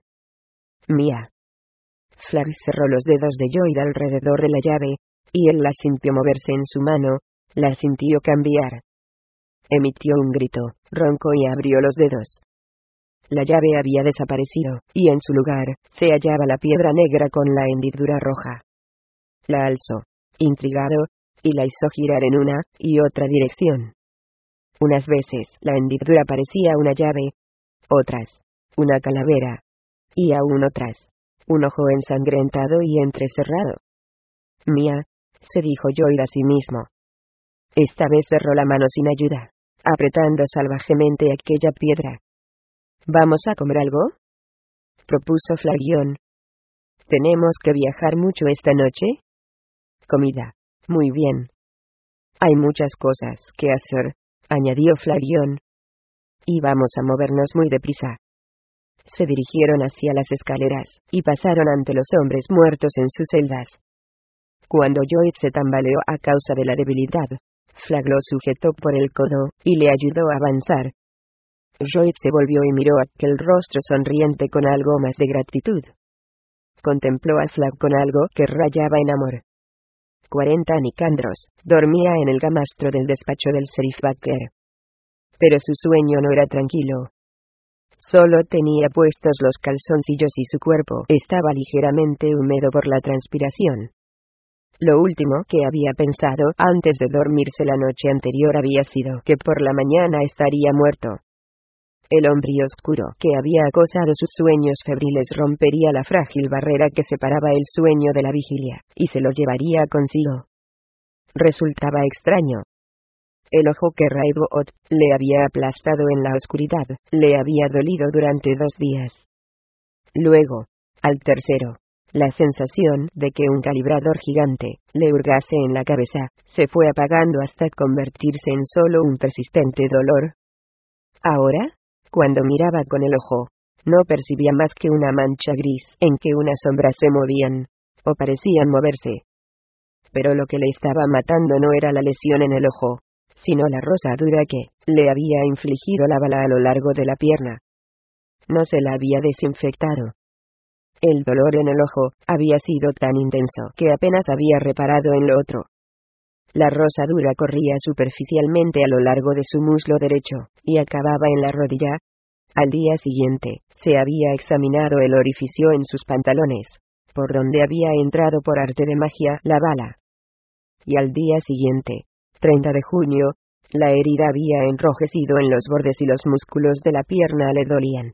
Mía. Flagg cerró los dedos de Lloyd alrededor de la llave, y él la sintió moverse en su mano, la sintió cambiar. Emitió un grito, ronco y abrió los dedos. La llave había desaparecido, y en su lugar, se hallaba la piedra negra con la hendidura roja. La alzó, intrigado, y la hizo girar en una y otra dirección. Unas veces la hendidura parecía una llave, otras, una calavera, y aún otras, un ojo ensangrentado y entrecerrado. Mía, se dijo Lloyd a sí mismo. Esta vez cerró la mano sin ayuda, apretando salvajemente aquella piedra. ¿Vamos a comer algo?, propuso Flagg. ¿Tenemos que viajar mucho esta noche? Comida. Muy bien. Hay muchas cosas que hacer, añadió Flagg. Y vamos a movernos muy deprisa. Se dirigieron hacia las escaleras, y pasaron ante los hombres muertos en sus celdas. Cuando Lloyd se tambaleó a causa de la debilidad, Flagg lo sujetó por el codo, y le ayudó a avanzar. Lloyd se volvió y miró aquel rostro sonriente con algo más de gratitud. Contempló a Flagg con algo que rayaba en amor. Cuarenta nicandros, dormía en el gamastro del despacho del sheriff Baker. Pero su sueño no era tranquilo. Solo tenía puestos los calzoncillos y su cuerpo estaba ligeramente húmedo por la transpiración. Lo último que había pensado antes de dormirse la noche anterior había sido que por la mañana estaría muerto. El hombre oscuro que había acosado sus sueños febriles rompería la frágil barrera que separaba el sueño de la vigilia, y se lo llevaría consigo. Resultaba extraño. El ojo que Raibot le había aplastado en la oscuridad, le había dolido durante dos días. Luego, al tercero, la sensación de que un calibrador gigante le hurgase en la cabeza, se fue apagando hasta convertirse en solo un persistente dolor. Ahora, cuando miraba con el ojo, no percibía más que una mancha gris en que unas sombras se movían, o parecían moverse. Pero lo que le estaba matando no era la lesión en el ojo, sino la rosadura que le había infligido la bala a lo largo de la pierna. No se la había desinfectado. El dolor en el ojo había sido tan intenso que apenas había reparado en lo otro. La rosadura corría superficialmente a lo largo de su muslo derecho, y acababa en la rodilla. Al día siguiente, se había examinado el orificio en sus pantalones, por donde había entrado por arte de magia la bala. Y al día siguiente, treinta de junio, la herida había enrojecido en los bordes y los músculos de la pierna le dolían.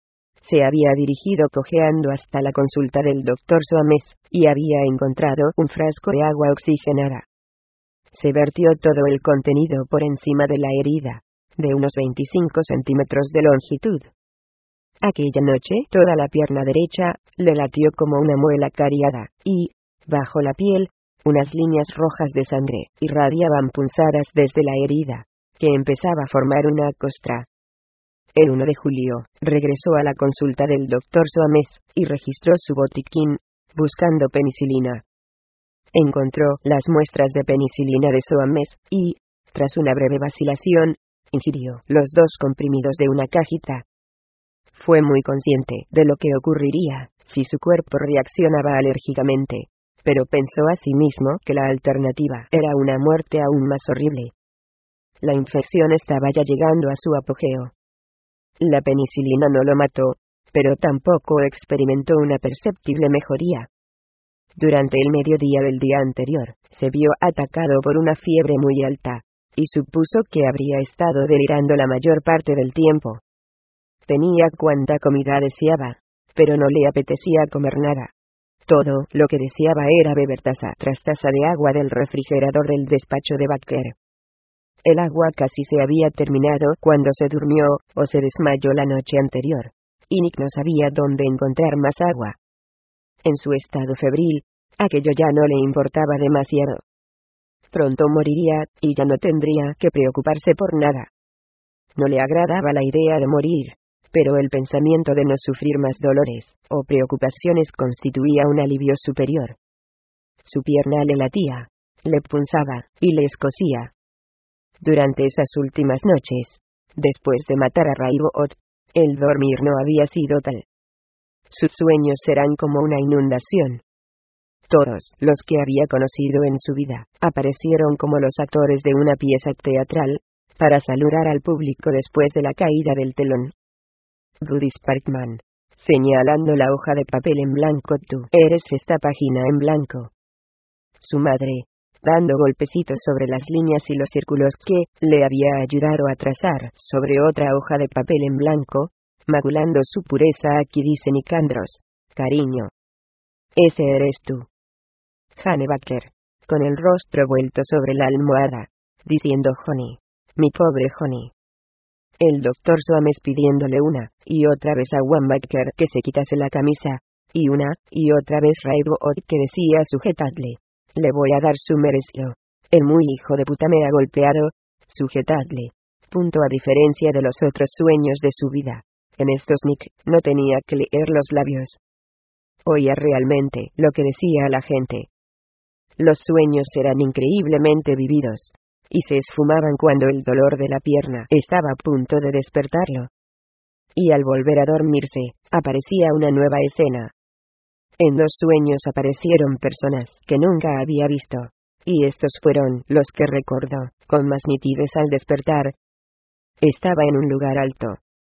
Se había dirigido cojeando hasta la consulta del doctor Soames, y había encontrado un frasco de agua oxigenada. Se vertió todo el contenido por encima de la herida, de unos veinticinco centímetros de longitud. Aquella noche, toda la pierna derecha le latió como una muela cariada, y, bajo la piel, unas líneas rojas de sangre irradiaban punzadas desde la herida, que empezaba a formar una costra. El uno de julio, regresó a la consulta del doctor Soames, y registró su botiquín, buscando penicilina. Encontró las muestras de penicilina de Soames, y, tras una breve vacilación, ingirió los dos comprimidos de una cajita. Fue muy consciente de lo que ocurriría si su cuerpo reaccionaba alérgicamente, pero pensó a sí mismo que la alternativa era una muerte aún más horrible. La infección estaba ya llegando a su apogeo. La penicilina no lo mató, pero tampoco experimentó una perceptible mejoría. Durante el mediodía del día anterior, se vio atacado por una fiebre muy alta, y supuso que habría estado delirando la mayor parte del tiempo. Tenía cuanta comida deseaba, pero no le apetecía comer nada. Todo lo que deseaba era beber taza tras taza de agua del refrigerador del despacho de Baker. El agua casi se había terminado cuando se durmió, o se desmayó la noche anterior, y Nick no sabía dónde encontrar más agua. En su estado febril, aquello ya no le importaba demasiado. Pronto moriría, y ya no tendría que preocuparse por nada. No le agradaba la idea de morir, pero el pensamiento de no sufrir más dolores o preocupaciones constituía un alivio superior. Su pierna le latía, le punzaba, y le escocía. Durante esas últimas noches, después de matar a Raibot, el dormir no había sido tal. Sus sueños eran como una inundación. Todos los que había conocido en su vida aparecieron como los actores de una pieza teatral, para saludar al público después de la caída del telón. Rudy Sparkman, señalando la hoja de papel en blanco, tú eres esta página en blanco. Su madre, dando golpecitos sobre las líneas y los círculos que le había ayudado a trazar sobre otra hoja de papel en blanco, maculando su pureza. Aquí dice Nicandros, cariño. Ese eres tú. Jane Baker, con el rostro vuelto sobre la almohada, diciendo Honey, mi pobre Honey. El doctor Soames pidiéndole una y otra vez a Juan Baker que se quitase la camisa, y una y otra vez Raibot que decía sujetadle. Le voy a dar su merecido. El muy hijo de puta me ha golpeado, sujetadle. Punto. A diferencia de los otros sueños de su vida, en estos Nick no tenía que leer los labios. Oía realmente lo que decía la gente. Los sueños eran increíblemente vividos, y se esfumaban cuando el dolor de la pierna estaba a punto de despertarlo. Y al volver a dormirse, aparecía una nueva escena. En dos sueños aparecieron personas que nunca había visto, y estos fueron los que recordó con más nitidez al despertar. Estaba en un lugar alto.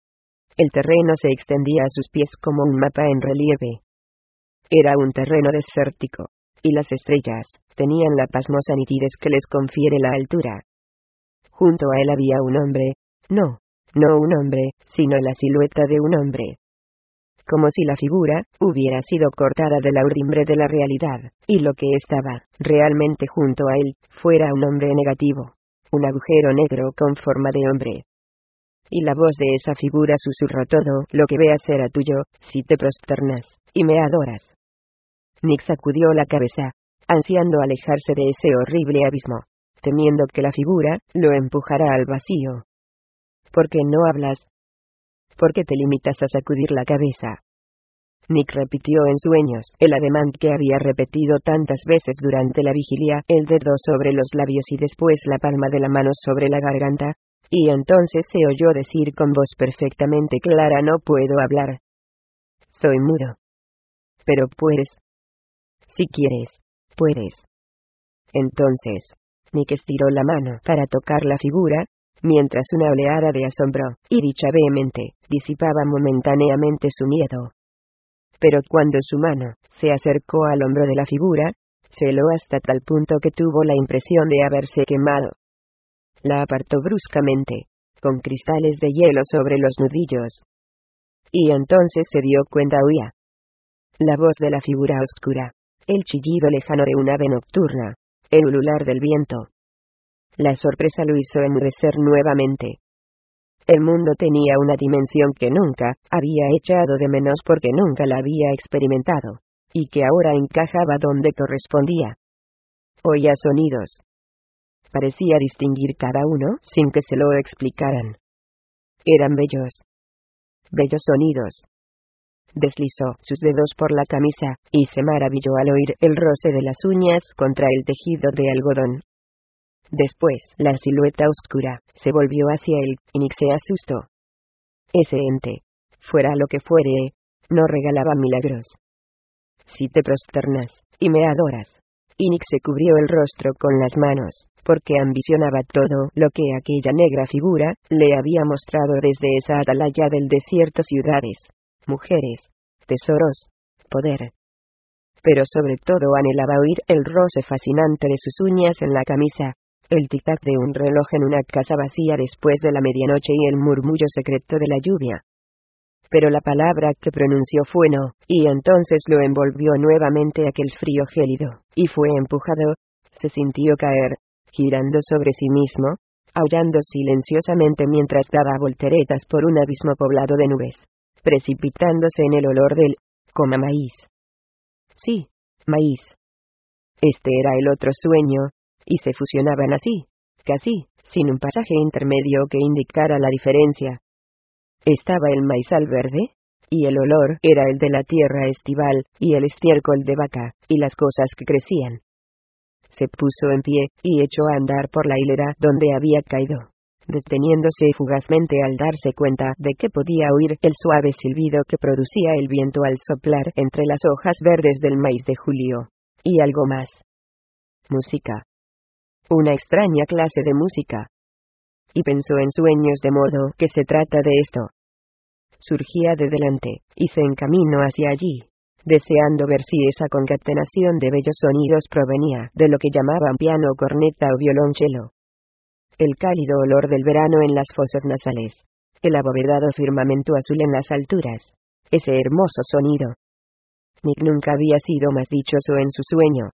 El terreno se extendía a sus pies como un mapa en relieve. Era un terreno desértico, y las estrellas tenían la pasmosa nitidez que les confiere la altura. Junto a él había un hombre, no, no un hombre, sino la silueta de un hombre. Como si la figura hubiera sido cortada de la urdimbre de la realidad, y lo que estaba realmente junto a él fuera un hombre negativo, un agujero negro con forma de hombre. Y la voz de esa figura susurró: todo lo que veas será tuyo, si te prosternas y me adoras. Nick sacudió la cabeza, ansiando alejarse de ese horrible abismo, temiendo que la figura lo empujara al vacío. ¿Por qué no hablas? ¿Por qué te limitas a sacudir la cabeza? Nick repitió en sueños el ademán que había repetido tantas veces durante la vigilia, el dedo sobre los labios y después la palma de la mano sobre la garganta, y entonces se oyó decir con voz perfectamente clara: no puedo hablar. Soy mudo. Pero puedes. Si quieres, puedes. Entonces, Nick estiró la mano para tocar la figura, mientras una oleada de asombro y dicha vehemente disipaba momentáneamente su miedo. Pero cuando su mano se acercó al hombro de la figura, se heló hasta tal punto que tuvo la impresión de haberse quemado. La apartó bruscamente, con cristales de hielo sobre los nudillos. Y entonces se dio cuenta: oía la voz de la figura oscura, el chillido lejano de un ave nocturna, el ulular del viento. La sorpresa lo hizo enmudecer nuevamente. El mundo tenía una dimensión que nunca había echado de menos porque nunca la había experimentado, y que ahora encajaba donde correspondía. Oía sonidos. Parecía distinguir cada uno sin que se lo explicaran. Eran bellos. Bellos sonidos. Deslizó sus dedos por la camisa, y se maravilló al oír el roce de las uñas contra el tejido de algodón. Después, la silueta oscura se volvió hacia él, y Nick se asustó. Ese ente, fuera lo que fuere, no regalaba milagros. Si te prosternas y me adoras. Y Nick se cubrió el rostro con las manos, porque ambicionaba todo lo que aquella negra figura le había mostrado desde esa atalaya del desierto: ciudades, mujeres, tesoros, poder. Pero sobre todo anhelaba oír el roce fascinante de sus uñas en la camisa, el tic-tac de un reloj en una casa vacía después de la medianoche y el murmullo secreto de la lluvia. Pero la palabra que pronunció fue no, y entonces lo envolvió nuevamente aquel frío gélido, y fue empujado, se sintió caer, girando sobre sí mismo, aullando silenciosamente mientras daba volteretas por un abismo poblado de nubes, precipitándose en el olor del coma maíz. Sí, maíz. Este era el otro sueño, y se fusionaban así, casi, sin un pasaje intermedio que indicara la diferencia. Estaba el maizal verde, y el olor era el de la tierra estival, y el estiércol de vaca, y las cosas que crecían. Se puso en pie, y echó a andar por la hilera donde había caído, deteniéndose fugazmente al darse cuenta de que podía oír el suave silbido que producía el viento al soplar entre las hojas verdes del maíz de julio. Y algo más. Música. Una extraña clase de música. Y pensó en sueños de modo que se trata de esto. Surgía de delante, y se encaminó hacia allí, deseando ver si esa concatenación de bellos sonidos provenía de lo que llamaban piano, corneta o violonchelo. El cálido olor del verano en las fosas nasales. El abovedado firmamento azul en las alturas. Ese hermoso sonido. Nick nunca había sido más dichoso en su sueño.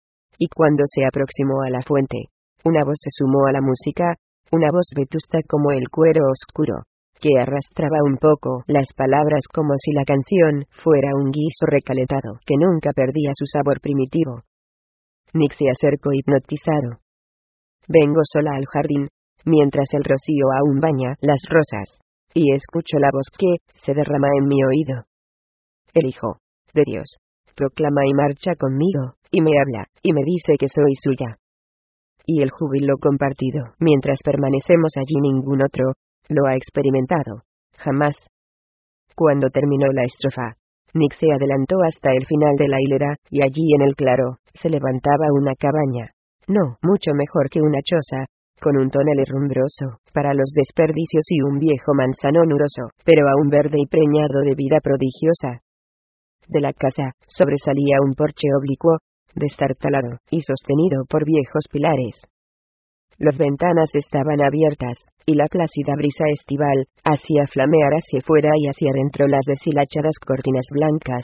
Y cuando se aproximó a la fuente, una voz se sumó a la música, una voz vetusta como el cuero oscuro, que arrastraba un poco las palabras como si la canción fuera un guiso recalentado que nunca perdía su sabor primitivo. Nick se acercó hipnotizado. Vengo sola al jardín, mientras el rocío aún baña las rosas, y escucho la voz que se derrama en mi oído. El Hijo de Dios proclama y marcha conmigo, y me habla, y me dice que soy suya. Y el júbilo compartido, mientras permanecemos allí, ningún otro lo ha experimentado, jamás. Cuando terminó la estrofa, Nick se adelantó hasta el final de la hilera, y allí en el claro, se levantaba una cabaña, no mucho mejor que una choza, con un tonel herrumbroso para los desperdicios y un viejo manzano nuroso, pero aún verde y preñado de vida prodigiosa. De la casa sobresalía un porche oblicuo, destartalado y sostenido por viejos pilares. Las ventanas estaban abiertas, y la plácida brisa estival hacía flamear hacia fuera y hacia adentro las deshilachadas cortinas blancas.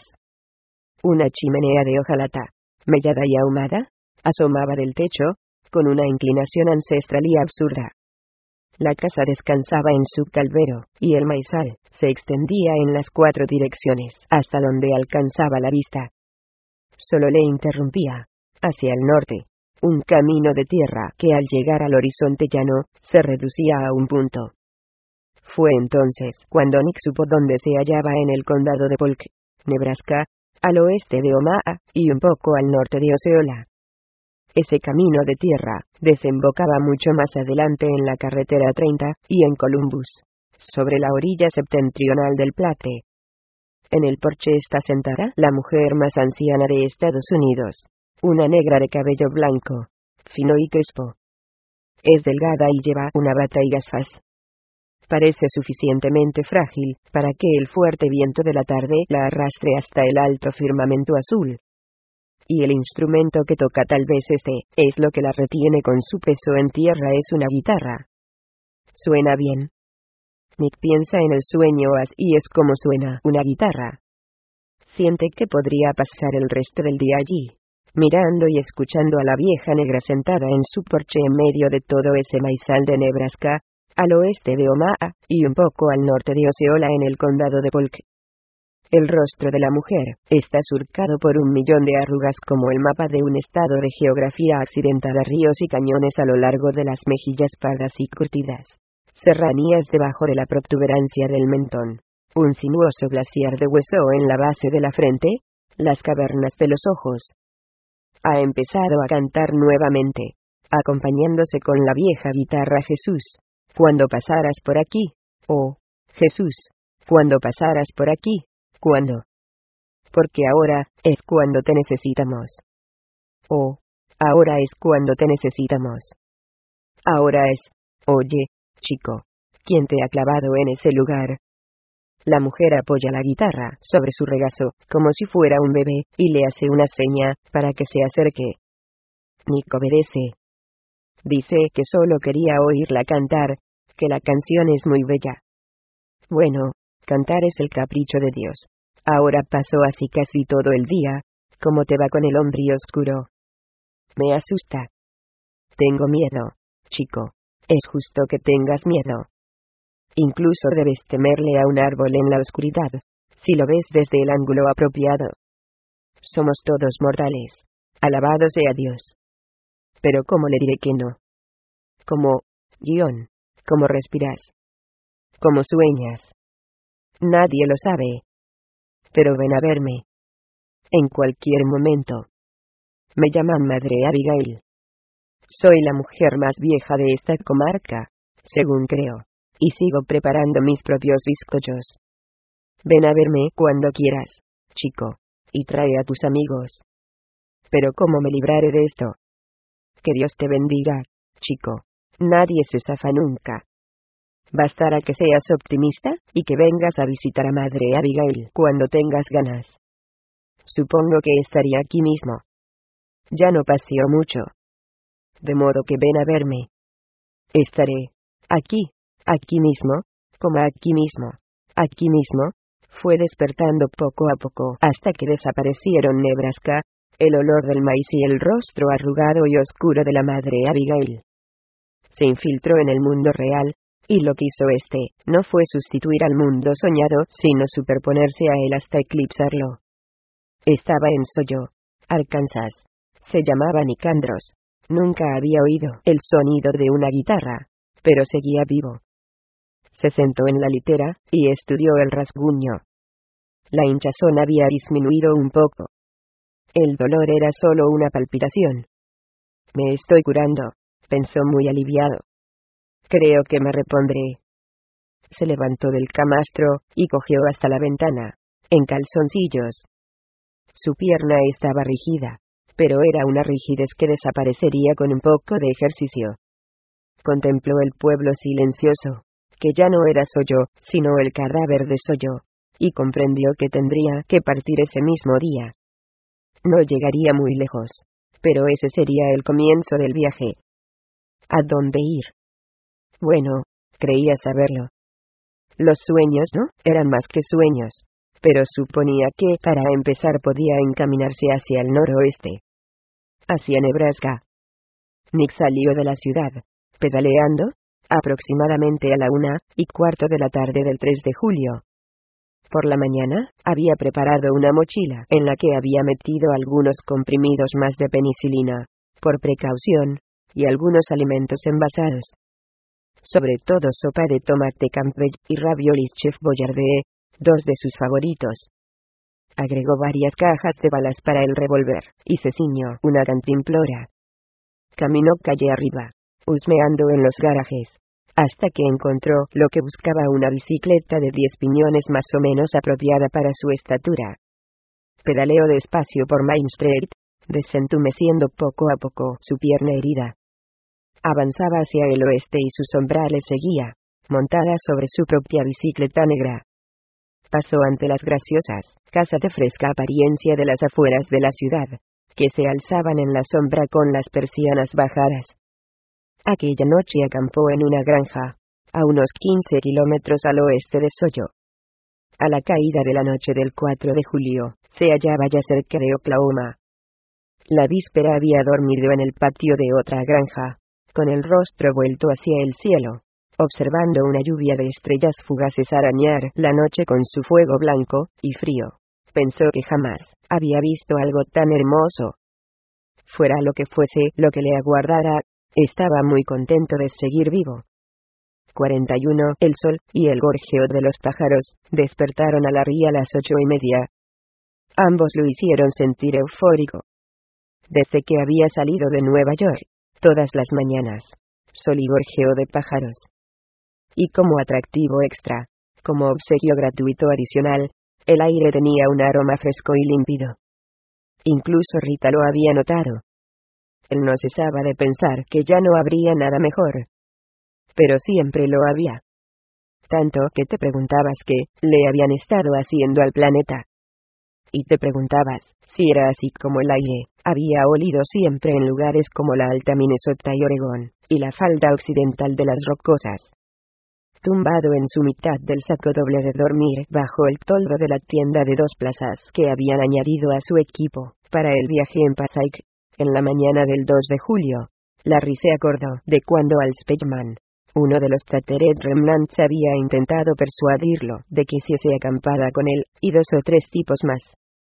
Una chimenea de hojalata, mellada y ahumada, asomaba del techo, con una inclinación ancestral y absurda. La casa descansaba en su calvero, y el maizal se extendía en las cuatro direcciones hasta donde alcanzaba la vista. Solo le interrumpía, hacia el norte, un camino de tierra que al llegar al horizonte llano, se reducía a un punto. Fue entonces cuando Nick supo dónde se hallaba en el condado de Polk, Nebraska, al oeste de Omaha, y un poco al norte de Osceola. Ese camino de tierra desembocaba mucho más adelante en la carretera treinta, y en Columbus, sobre la orilla septentrional del Platte. En el porche está sentada la mujer más anciana de Estados Unidos, una negra de cabello blanco, fino y crespo. Es delgada y lleva una bata y gafas. Parece suficientemente frágil para que el fuerte viento de la tarde la arrastre hasta el alto firmamento azul. Y el instrumento que toca, tal vez este, es lo que la retiene con su peso en tierra, es una guitarra. ¿Suena bien? Nick piensa en el sueño y es como suena una guitarra. Siente que podría pasar el resto del día allí, mirando y escuchando a la vieja negra sentada en su porche en medio de todo ese maizal de Nebraska, al oeste de Omaha, y un poco al norte de Osceola en el condado de Polk. El rostro de la mujer está surcado por un millón de arrugas como el mapa de un estado de geografía accidentada, ríos y cañones a lo largo de las mejillas pardas y curtidas, serranías debajo de la protuberancia del mentón, un sinuoso glaciar de hueso en la base de la frente, las cavernas de los ojos. Ha empezado a cantar nuevamente, acompañándose con la vieja guitarra. Jesús, cuando pasaras por aquí, oh, Jesús, cuando pasaras por aquí, ¿cuándo? Porque ahora es cuando te necesitamos. Oh, ahora es cuando te necesitamos. Ahora es, oye, chico, ¿quién te ha clavado en ese lugar? La mujer apoya la guitarra sobre su regazo, como si fuera un bebé, y le hace una seña para que se acerque. Nick obedece. Dice que solo quería oírla cantar, que la canción es muy bella. Bueno, cantar es el capricho de Dios. Ahora pasó así casi todo el día. ¿Cómo te va con el hombre oscuro? Me asusta. Tengo miedo, chico. Es justo que tengas miedo. Incluso debes temerle a un árbol en la oscuridad, si lo ves desde el ángulo apropiado. Somos todos mortales. Alabado sea Dios. Pero ¿cómo le diré que no? ¿Cómo, guión, cómo respiras? ¿Cómo sueñas? Nadie lo sabe. Pero ven a verme. En cualquier momento. Me llaman Madre Abigail. Soy la mujer más vieja de esta comarca, según creo, y sigo preparando mis propios bizcochos. Ven a verme cuando quieras, chico, y trae a tus amigos. Pero ¿cómo me libraré de esto? Que Dios te bendiga, chico. Nadie se zafa nunca. Bastará que seas optimista, y que vengas a visitar a Madre Abigail cuando tengas ganas. Supongo que estaría aquí mismo. Ya no paseo mucho. De modo que ven a verme. Estaré aquí, aquí mismo, como aquí mismo, aquí mismo. Fue despertando poco a poco hasta que desaparecieron Nebraska, el olor del maíz y el rostro arrugado y oscuro de la Madre Abigail. Se infiltró en el mundo real, y lo que hizo este no fue sustituir al mundo soñado, sino superponerse a él hasta eclipsarlo. Estaba en Soyo, Arkansas. Se llamaba Nick Andros. Nunca había oído el sonido de una guitarra, pero seguía vivo. Se sentó en la litera, y estudió el rasguño. La hinchazón había disminuido un poco. El dolor era solo una palpitación. Me estoy curando, pensó muy aliviado. Creo que me repondré. Se levantó del camastro, y cogió hasta la ventana, en calzoncillos. Su pierna estaba rígida, pero era una rigidez que desaparecería con un poco de ejercicio. Contempló el pueblo silencioso, que ya no era Soyo, sino el cadáver de Soyo, y comprendió que tendría que partir ese mismo día. No llegaría muy lejos. Pero ese sería el comienzo del viaje. ¿A dónde ir? Bueno, creía saberlo. Los sueños no eran más que sueños. Pero suponía que para empezar podía encaminarse hacia el noroeste. Hacia Nebraska. Nick salió de la ciudad, pedaleando, aproximadamente a la una y cuarto de la tarde del tres de julio. Por la mañana, había preparado una mochila en la que había metido algunos comprimidos más de penicilina, por precaución, y algunos alimentos envasados. Sobre todo sopa de tomate Campbell y raviolis Chef Boyardee, dos de sus favoritos. Agregó varias cajas de balas para el revólver, y se ciñó una cantimplora. Caminó calle arriba, husmeando en los garajes, hasta que encontró lo que buscaba, una bicicleta de diez piñones más o menos apropiada para su estatura. Pedaleó despacio por Main Street, desentumeciendo poco a poco su pierna herida. Avanzaba hacia el oeste y su sombra le seguía, montada sobre su propia bicicleta negra. Pasó ante las graciosas casas de fresca apariencia de las afueras de la ciudad, que se alzaban en la sombra con las persianas bajadas. Aquella noche acampó en una granja, a unos quince kilómetros al oeste de Soyo. A la caída de la noche del cuatro de julio, se hallaba ya cerca de Oklahoma. La víspera había dormido en el patio de otra granja, con el rostro vuelto hacia el cielo, observando una lluvia de estrellas fugaces arañar la noche con su fuego blanco y frío. Pensó que jamás había visto algo tan hermoso. Fuera lo que fuese lo que le aguardara, estaba muy contento de seguir vivo. cuarenta y uno El sol y el gorjeo de los pájaros despertaron a Larry a las ocho y media. Ambos lo hicieron sentir eufórico. Desde que había salido de Nueva York, todas las mañanas, sol y gorjeo de pájaros. Y como atractivo extra, como obsequio gratuito adicional, el aire tenía un aroma fresco y límpido. Incluso Rita lo había notado. Él no cesaba de pensar que ya no habría nada mejor. Pero siempre lo había. Tanto que te preguntabas qué le habían estado haciendo al planeta. Y te preguntabas si era así como el aire había olido siempre en lugares como la Alta Minnesota y Oregón, y la falda occidental de las Rocosas. Tumbado en su mitad del saco doble de dormir bajo el toldo de la tienda de dos plazas que habían añadido a su equipo para el viaje en Passaic, en la mañana del dos de julio, Larry se acordó de cuando Al Speckman, uno de los Tattered Remnants, había intentado persuadirlo de que hiciese acampada con él y dos o tres tipos más.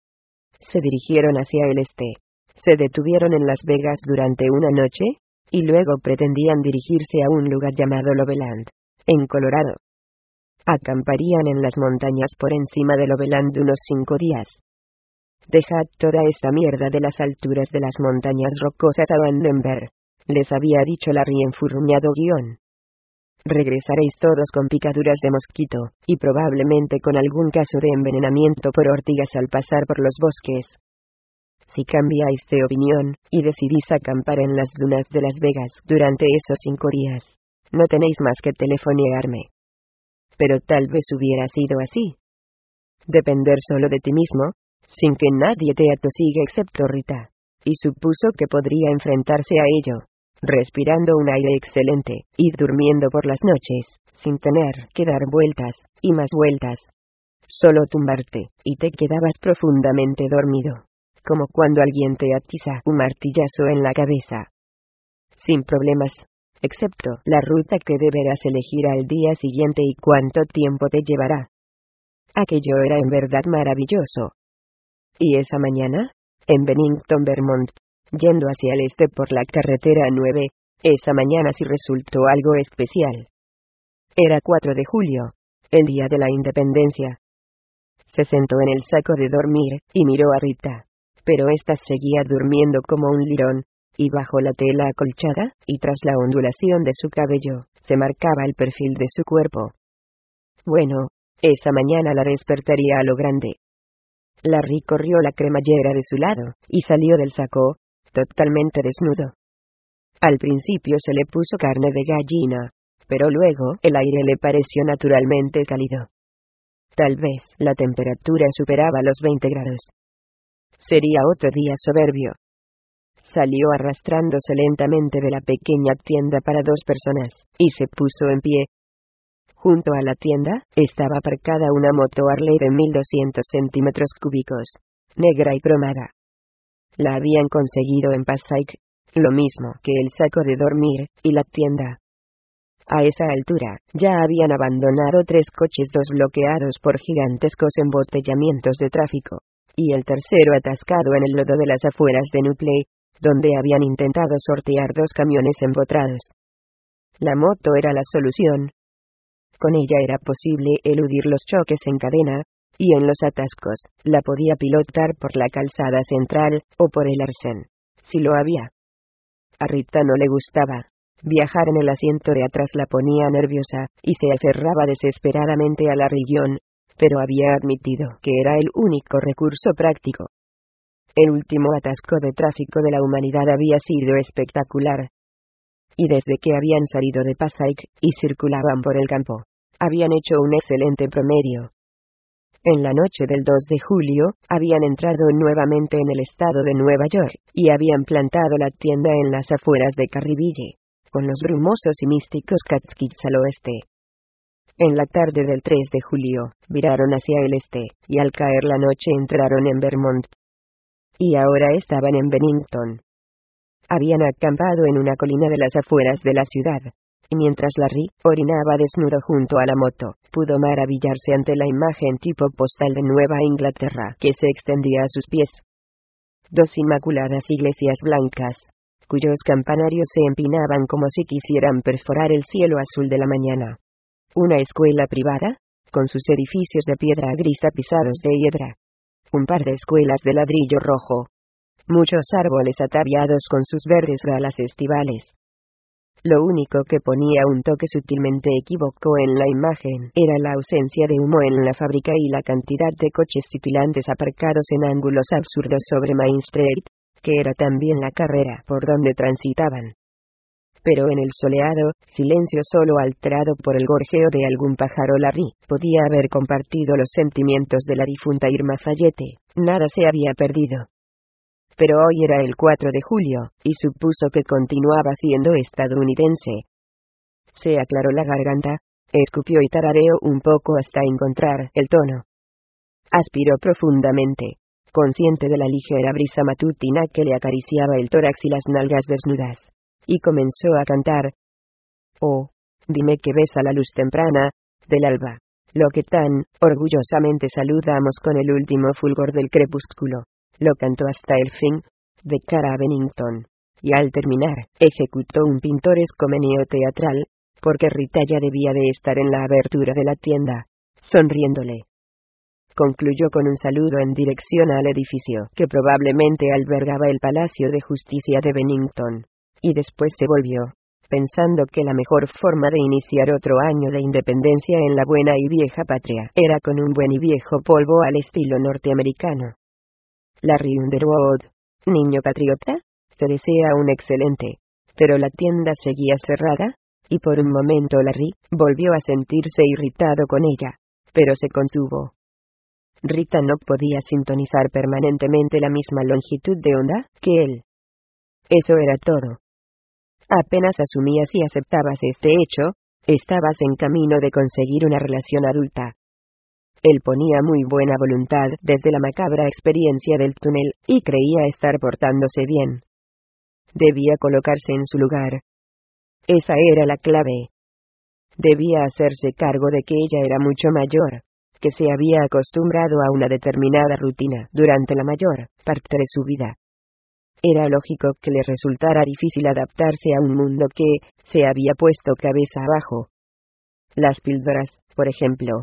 Se dirigieron hacia el este, se detuvieron en Las Vegas durante una noche, y luego pretendían dirigirse a un lugar llamado Loveland, en Colorado. Acamparían en las montañas por encima de Loveland unos cinco días. Dejad toda esta mierda de las alturas de las montañas rocosas a Vandenberg, les había dicho Larry enfurruñado guión. Regresaréis todos con picaduras de mosquito, y probablemente con algún caso de envenenamiento por ortigas al pasar por los bosques. Si cambiáis de opinión, y decidís acampar en las dunas de Las Vegas durante esos cinco días, no tenéis más que telefonearme. Pero tal vez hubiera sido así. Depender solo de ti mismo, sin que nadie te atosigue excepto Rita, y supuso que podría enfrentarse a ello, respirando un aire excelente, y durmiendo por las noches, sin tener que dar vueltas, y más vueltas. Solo tumbarte, y te quedabas profundamente dormido, como cuando alguien te atiza un martillazo en la cabeza. Sin problemas, excepto la ruta que deberás elegir al día siguiente y cuánto tiempo te llevará. Aquello era en verdad maravilloso. Y esa mañana, en Bennington, Vermont, yendo hacia el este por la carretera nueve, esa mañana sí resultó algo especial. Era cuatro de julio, el día de la independencia. Se sentó en el saco de dormir, y miró a Rita, pero ésta seguía durmiendo como un lirón, y bajo la tela acolchada, y tras la ondulación de su cabello, se marcaba el perfil de su cuerpo. Bueno, esa mañana la despertaría a lo grande. Larry corrió la cremallera de su lado, y salió del saco, totalmente desnudo. Al principio se le puso carne de gallina, pero luego el aire le pareció naturalmente cálido. Tal vez la temperatura superaba los veinte grados. sería otro día soberbio. Salió arrastrándose lentamente de la pequeña tienda para dos personas, y se puso en pie. Junto a la tienda, estaba aparcada una moto Harley de mil doscientos centímetros cúbicos, negra y cromada. La habían conseguido en Passaic, lo mismo que el saco de dormir, y la tienda. A esa altura, ya habían abandonado tres coches, dos bloqueados por gigantescos embotellamientos de tráfico, y el tercero atascado en el lodo de las afueras de Nutley, donde habían intentado sortear dos camiones empotrados. La moto era la solución. Con ella era posible eludir los choques en cadena, y en los atascos, la podía pilotar por la calzada central, o por el arcén, si lo había. A Rita no le gustaba. Viajar en el asiento de atrás la ponía nerviosa, y se aferraba desesperadamente al arillón, pero había admitido que era el único recurso práctico. El último atasco de tráfico de la humanidad había sido espectacular. Y desde que habían salido de Passaic, y circulaban por el campo, habían hecho un excelente promedio. En la noche del dos de julio, habían entrado nuevamente en el estado de Nueva York, y habían plantado la tienda en las afueras de Carriville, con los brumosos y místicos Catskills al oeste. En la tarde del tres de julio, viraron hacia el este, y al caer la noche entraron en Vermont. Y ahora estaban en Bennington. Habían acampado en una colina de las afueras de la ciudad, y mientras Larry orinaba desnudo junto a la moto, pudo maravillarse ante la imagen tipo postal de Nueva Inglaterra que se extendía a sus pies. Dos inmaculadas iglesias blancas, cuyos campanarios se empinaban como si quisieran perforar el cielo azul de la mañana. Una escuela privada, con sus edificios de piedra gris tapizados de hiedra. Un par de escuelas de ladrillo rojo. Muchos árboles ataviados con sus verdes galas estivales. Lo único que ponía un toque sutilmente equívoco en la imagen era la ausencia de humo en la fábrica y la cantidad de coches titilantes aparcados en ángulos absurdos sobre Main Street, que era también la carrera por donde transitaban. Pero en el soleado, silencio solo alterado por el gorjeo de algún pájaro, Larry podía haber compartido los sentimientos de la difunta Irma Fayette. Nada se había perdido. Pero hoy era el cuatro de julio, y supuso que continuaba siendo estadounidense. Se aclaró la garganta, escupió y tarareó un poco hasta encontrar el tono. Aspiró profundamente, consciente de la ligera brisa matutina que le acariciaba el tórax y las nalgas desnudas, y comenzó a cantar. Oh, dime que ves a la luz temprana del alba, lo que tan orgullosamente saludamos con el último fulgor del crepúsculo. Lo cantó hasta el fin, de cara a Bennington, y al terminar, ejecutó un pintoresco meneo teatral, porque Rita ya debía de estar en la abertura de la tienda, sonriéndole. Concluyó con un saludo en dirección al edificio que probablemente albergaba el Palacio de Justicia de Bennington, y después se volvió, pensando que la mejor forma de iniciar otro año de independencia en la buena y vieja patria era con un buen y viejo polvo al estilo norteamericano. Larry Underwood, niño patriota, te desea un excelente. Pero la tienda seguía cerrada, y por un momento Larry volvió a sentirse irritado con ella, pero se contuvo. Rita no podía sintonizar permanentemente la misma longitud de onda que él. Eso era todo. Apenas asumías y aceptabas este hecho, estabas en camino de conseguir una relación adulta. Él ponía muy buena voluntad desde la macabra experiencia del túnel, y creía estar portándose bien. Debía colocarse en su lugar. Esa era la clave. Debía hacerse cargo de que ella era mucho mayor, que se había acostumbrado a una determinada rutina durante la mayor parte de su vida. Era lógico que le resultara difícil adaptarse a un mundo que se había puesto cabeza abajo. Las píldoras, por ejemplo.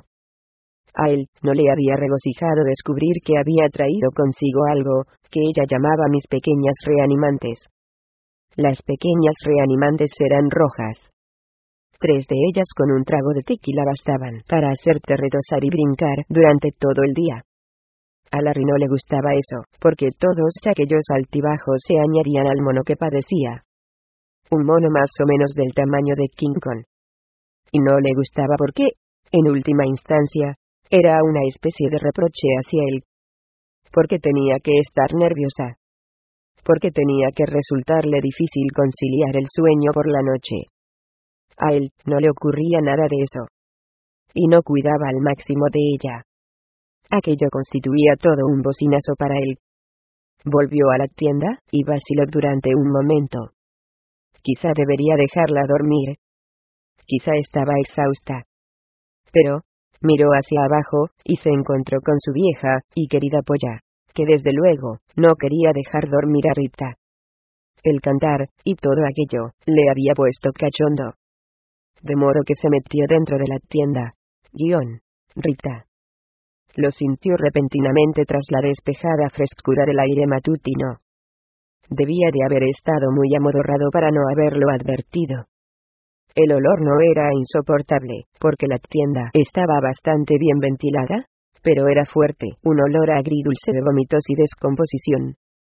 A él no le había regocijado descubrir que había traído consigo algo que ella llamaba mis pequeñas reanimantes. Las pequeñas reanimantes eran rojas. Tres de ellas con un trago de tequila bastaban para hacerte retosar y brincar durante todo el día. A Larry no le gustaba eso, porque todos aquellos altibajos se añadían al mono que padecía. Un mono más o menos del tamaño de King Kong. Y no le gustaba porque, en última instancia, era una especie de reproche hacia él. ¿Por qué tenía que estar nerviosa? ¿Por qué tenía que resultarle difícil conciliar el sueño por la noche? A él no le ocurría nada de eso. Y no cuidaba al máximo de ella. Aquello constituía todo un bocinazo para él. Volvió a la tienda, y vaciló durante un momento. Quizá debería dejarla dormir. Quizá estaba exhausta. Pero, miró hacia abajo, y se encontró con su vieja y querida polla, que desde luego, no quería dejar dormir a Rita. El cantar, y todo aquello, le había puesto cachondo. De modo que se metió dentro de la tienda. Guión. Rita. Lo sintió repentinamente tras la despejada frescura del aire matutino. Debía de haber estado muy amodorrado para no haberlo advertido. El olor no era insoportable, porque la tienda estaba bastante bien ventilada, pero era fuerte, un olor agridulce de vómitos y descomposición.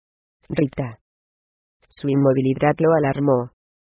Rita. Su inmovilidad lo alarmó.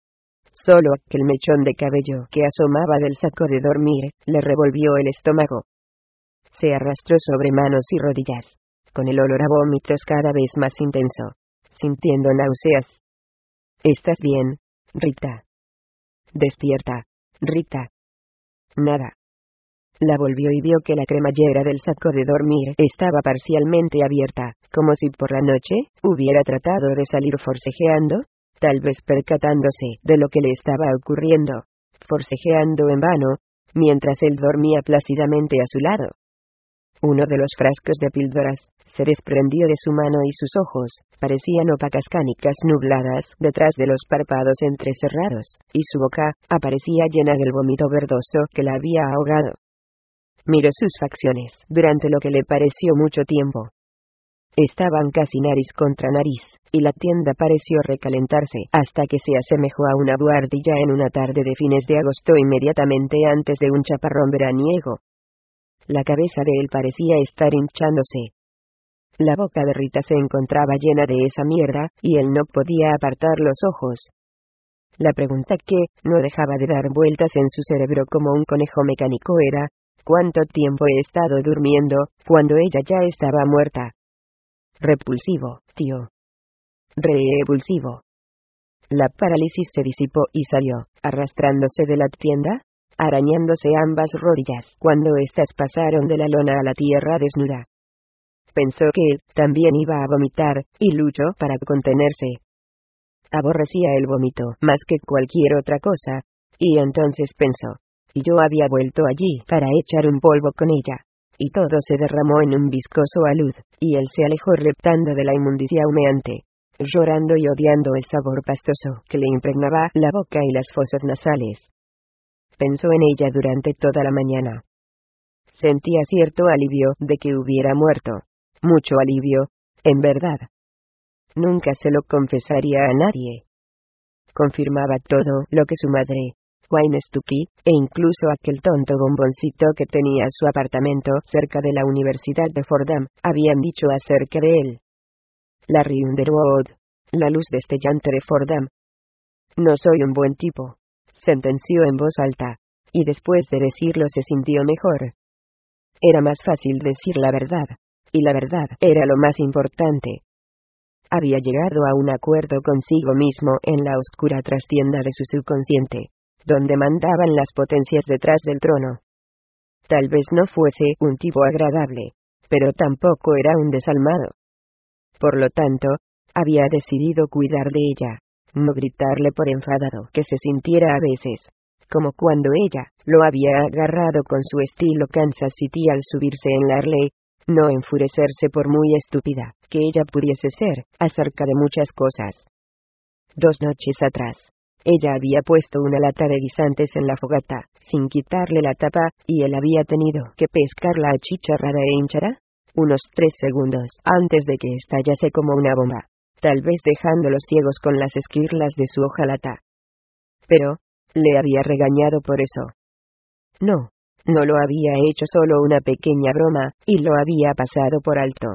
Solo aquel mechón de cabello que asomaba del saco de dormir le revolvió el estómago. Se arrastró sobre manos y rodillas, con el olor a vómitos cada vez más intenso, sintiendo náuseas. ¿Estás bien, Rita? Despierta, Rita. Nada. La volvió y vio que la cremallera del saco de dormir estaba parcialmente abierta, como si por la noche hubiera tratado de salir forcejeando, tal vez percatándose de lo que le estaba ocurriendo, forcejeando en vano, mientras él dormía plácidamente a su lado. Uno de los frascos de píldoras se desprendió de su mano y sus ojos parecían opacas cánicas nubladas detrás de los párpados entrecerrados, y su boca aparecía llena del vómito verdoso que la había ahogado. Miró sus facciones durante lo que le pareció mucho tiempo. Estaban casi nariz contra nariz, y la tienda pareció recalentarse hasta que se asemejó a una buhardilla en una tarde de fines de agosto inmediatamente antes de un chaparrón veraniego. La cabeza de él parecía estar hinchándose. La boca de Rita se encontraba llena de esa mierda, y él no podía apartar los ojos. La pregunta que no dejaba de dar vueltas en su cerebro como un conejo mecánico era, ¿cuánto tiempo he estado durmiendo, cuando ella ya estaba muerta? Repulsivo, tío. Repulsivo. La parálisis se disipó y salió, arrastrándose de la tienda, arañándose ambas rodillas cuando éstas pasaron de la lona a la tierra desnuda. Pensó que él también iba a vomitar, y luchó para contenerse. Aborrecía el vómito más que cualquier otra cosa, y entonces pensó, y yo había vuelto allí para echar un polvo con ella, y todo se derramó en un viscoso alud, y él se alejó reptando de la inmundicia humeante, llorando y odiando el sabor pastoso que le impregnaba la boca y las fosas nasales. Pensó en ella durante toda la mañana. Sentía cierto alivio de que hubiera muerto. Mucho alivio, en verdad. Nunca se lo confesaría a nadie. Confirmaba todo lo que su madre, Wayne Stuckey, e incluso aquel tonto bomboncito que tenía su apartamento cerca de la Universidad de Fordham, habían dicho acerca de él. Larry Underwood, la luz destellante de Fordham. No soy un buen tipo, sentenció en voz alta, y después de decirlo se sintió mejor. Era más fácil decir la verdad, y la verdad era lo más importante. Había llegado a un acuerdo consigo mismo en la oscura trastienda de su subconsciente, donde mandaban las potencias detrás del trono. Tal vez no fuese un tipo agradable, pero tampoco era un desalmado. Por lo tanto, había decidido cuidar de ella, no gritarle por enfadado que se sintiera a veces, como cuando ella lo había agarrado con su estilo Kansas City al subirse en la Harley, no enfurecerse por muy estúpida que ella pudiese ser, acerca de muchas cosas. Dos noches atrás, ella había puesto una lata de guisantes en la fogata, sin quitarle la tapa, y él había tenido que pescarla achicharrada e hinchada, unos tres segundos antes de que estallase como una bomba, tal vez dejándolos ciegos con las esquirlas de su hojalata. Pero, le había regañado por eso. No. No lo había hecho solo una pequeña broma, y lo había pasado por alto.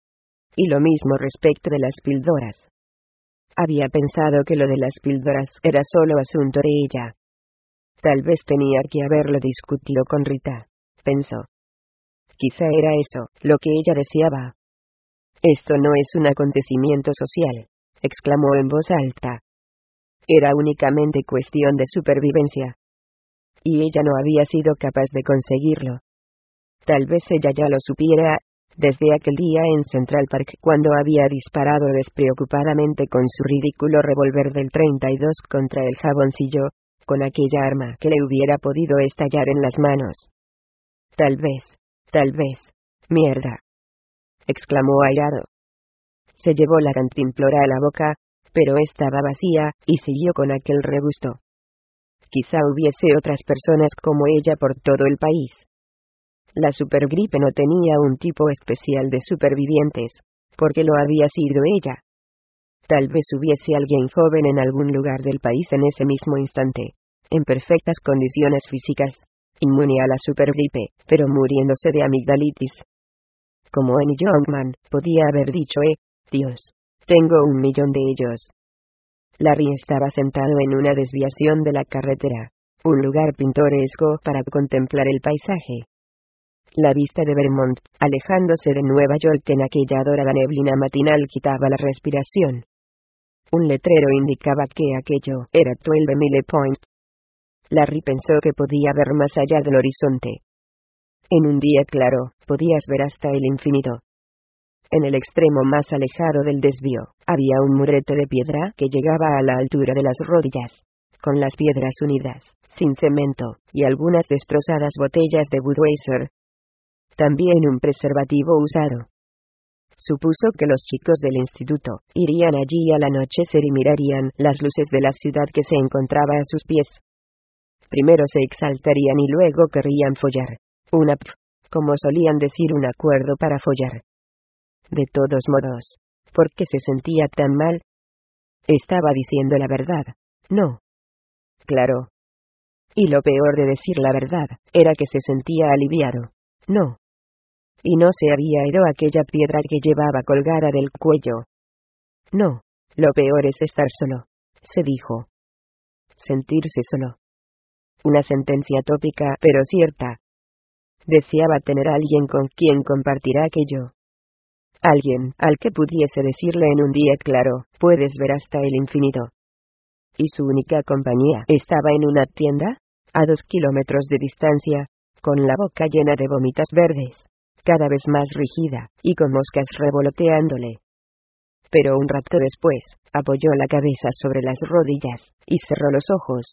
Y lo mismo respecto de las píldoras. Había pensado que lo de las píldoras era solo asunto de ella. Tal vez tenía que haberlo discutido con Rita, pensó. Quizá era eso lo que ella deseaba. Esto no es un acontecimiento social, exclamó en voz alta. Era únicamente cuestión de supervivencia. Y ella no había sido capaz de conseguirlo. Tal vez ella ya lo supiera, desde aquel día en Central Park cuando había disparado despreocupadamente con su ridículo revólver del treinta y dos contra el jaboncillo, con aquella arma que le hubiera podido estallar en las manos. Tal vez, tal vez, mierda, exclamó airado. Se llevó la cantimplora a la boca, pero estaba vacía, y siguió con aquel rebusto. Quizá hubiese otras personas como ella por todo el país. La supergripe no tenía un tipo especial de supervivientes, porque lo había sido ella. Tal vez hubiese alguien joven en algún lugar del país en ese mismo instante, en perfectas condiciones físicas, inmune a la supergripe, pero muriéndose de amigdalitis. Como Annie Youngman podía haber dicho, eh, Dios, tengo un millón de ellos. Larry estaba sentado en una desviación de la carretera, un lugar pintoresco para contemplar el paisaje. La vista de Vermont, alejándose de Nueva York en aquella dorada neblina matinal, quitaba la respiración. Un letrero indicaba que aquello era doce Mile Point. Larry pensó que podía ver más allá del horizonte. En un día claro, podías ver hasta el infinito. En el extremo más alejado del desvío, había un murete de piedra que llegaba a la altura de las rodillas, con las piedras unidas, sin cemento, y algunas destrozadas botellas de Budweiser. También un preservativo usado. Supuso que los chicos del instituto irían allí al anochecer y mirarían las luces de la ciudad que se encontraba a sus pies. Primero se exaltarían y luego querrían follar. Una p, como solían decir, un acuerdo para follar. De todos modos, ¿por qué se sentía tan mal? Estaba diciendo la verdad, ¿no? Claro. Y lo peor de decir la verdad, era que se sentía aliviado, ¿no? Y no se había ido aquella piedra que llevaba colgada del cuello. No, lo peor es estar solo, se dijo. Sentirse solo. Una sentencia tópica, pero cierta. Deseaba tener a alguien con quien compartir aquello. Alguien al que pudiese decirle en un día claro, puedes ver hasta el infinito. Y su única compañía estaba en una tienda, a dos kilómetros de distancia, con la boca llena de vomitas verdes, cada vez más rígida, y con moscas revoloteándole. Pero un rato después, apoyó la cabeza sobre las rodillas, y cerró los ojos.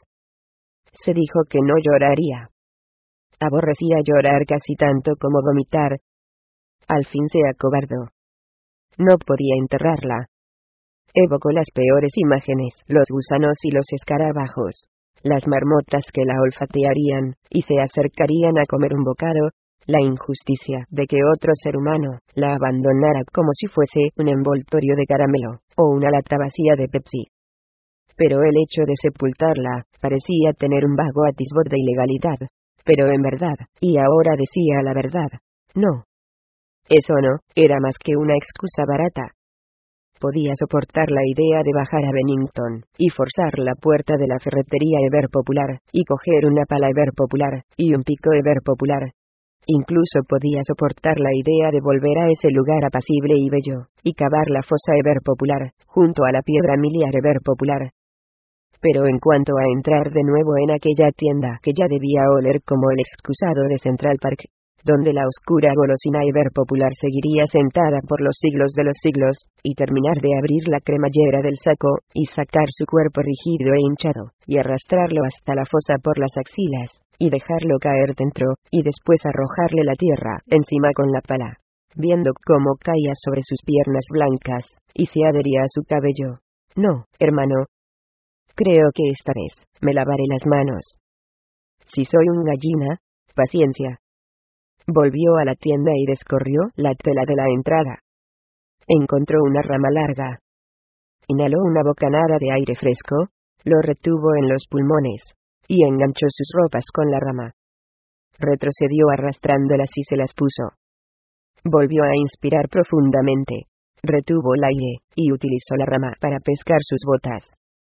Se dijo que no lloraría. Aborrecía llorar casi tanto como vomitar. Al fin se acobardó. No podía enterrarla. Evocó las peores imágenes, los gusanos y los escarabajos, las marmotas que la olfatearían, y se acercarían a comer un bocado, la injusticia de que otro ser humano la abandonara como si fuese un envoltorio de caramelo, o una lata vacía de Pepsi. Pero el hecho de sepultarla parecía tener un vago atisbo de ilegalidad, pero en verdad, y ahora decía la verdad, no. Eso no, era más que una excusa barata. Podía soportar la idea de bajar a Bennington, y forzar la puerta de la ferretería Ever Popular, y coger una pala Ever Popular, y un pico Ever Popular. Incluso podía soportar la idea de volver a ese lugar apacible y bello, y cavar la fosa Ever Popular, junto a la piedra miliar Ever Popular. Pero en cuanto a entrar de nuevo en aquella tienda que ya debía oler como el excusado de Central Park, donde la oscura golosina Ever Popular seguiría sentada por los siglos de los siglos, y terminar de abrir la cremallera del saco, y sacar su cuerpo rígido e hinchado, y arrastrarlo hasta la fosa por las axilas, y dejarlo caer dentro, y después arrojarle la tierra encima con la pala, viendo cómo caía sobre sus piernas blancas, y se adhería a su cabello. No, hermano. Creo que esta vez, me lavaré las manos. Si soy un gallina, paciencia. Volvió a la tienda y descorrió la tela de la entrada. Encontró una rama larga. Inhaló una bocanada de aire fresco, lo retuvo en los pulmones, y enganchó sus ropas con la rama. Retrocedió arrastrándolas y se las puso. Volvió a inspirar profundamente, retuvo el aire, y utilizó la rama para pescar sus botas.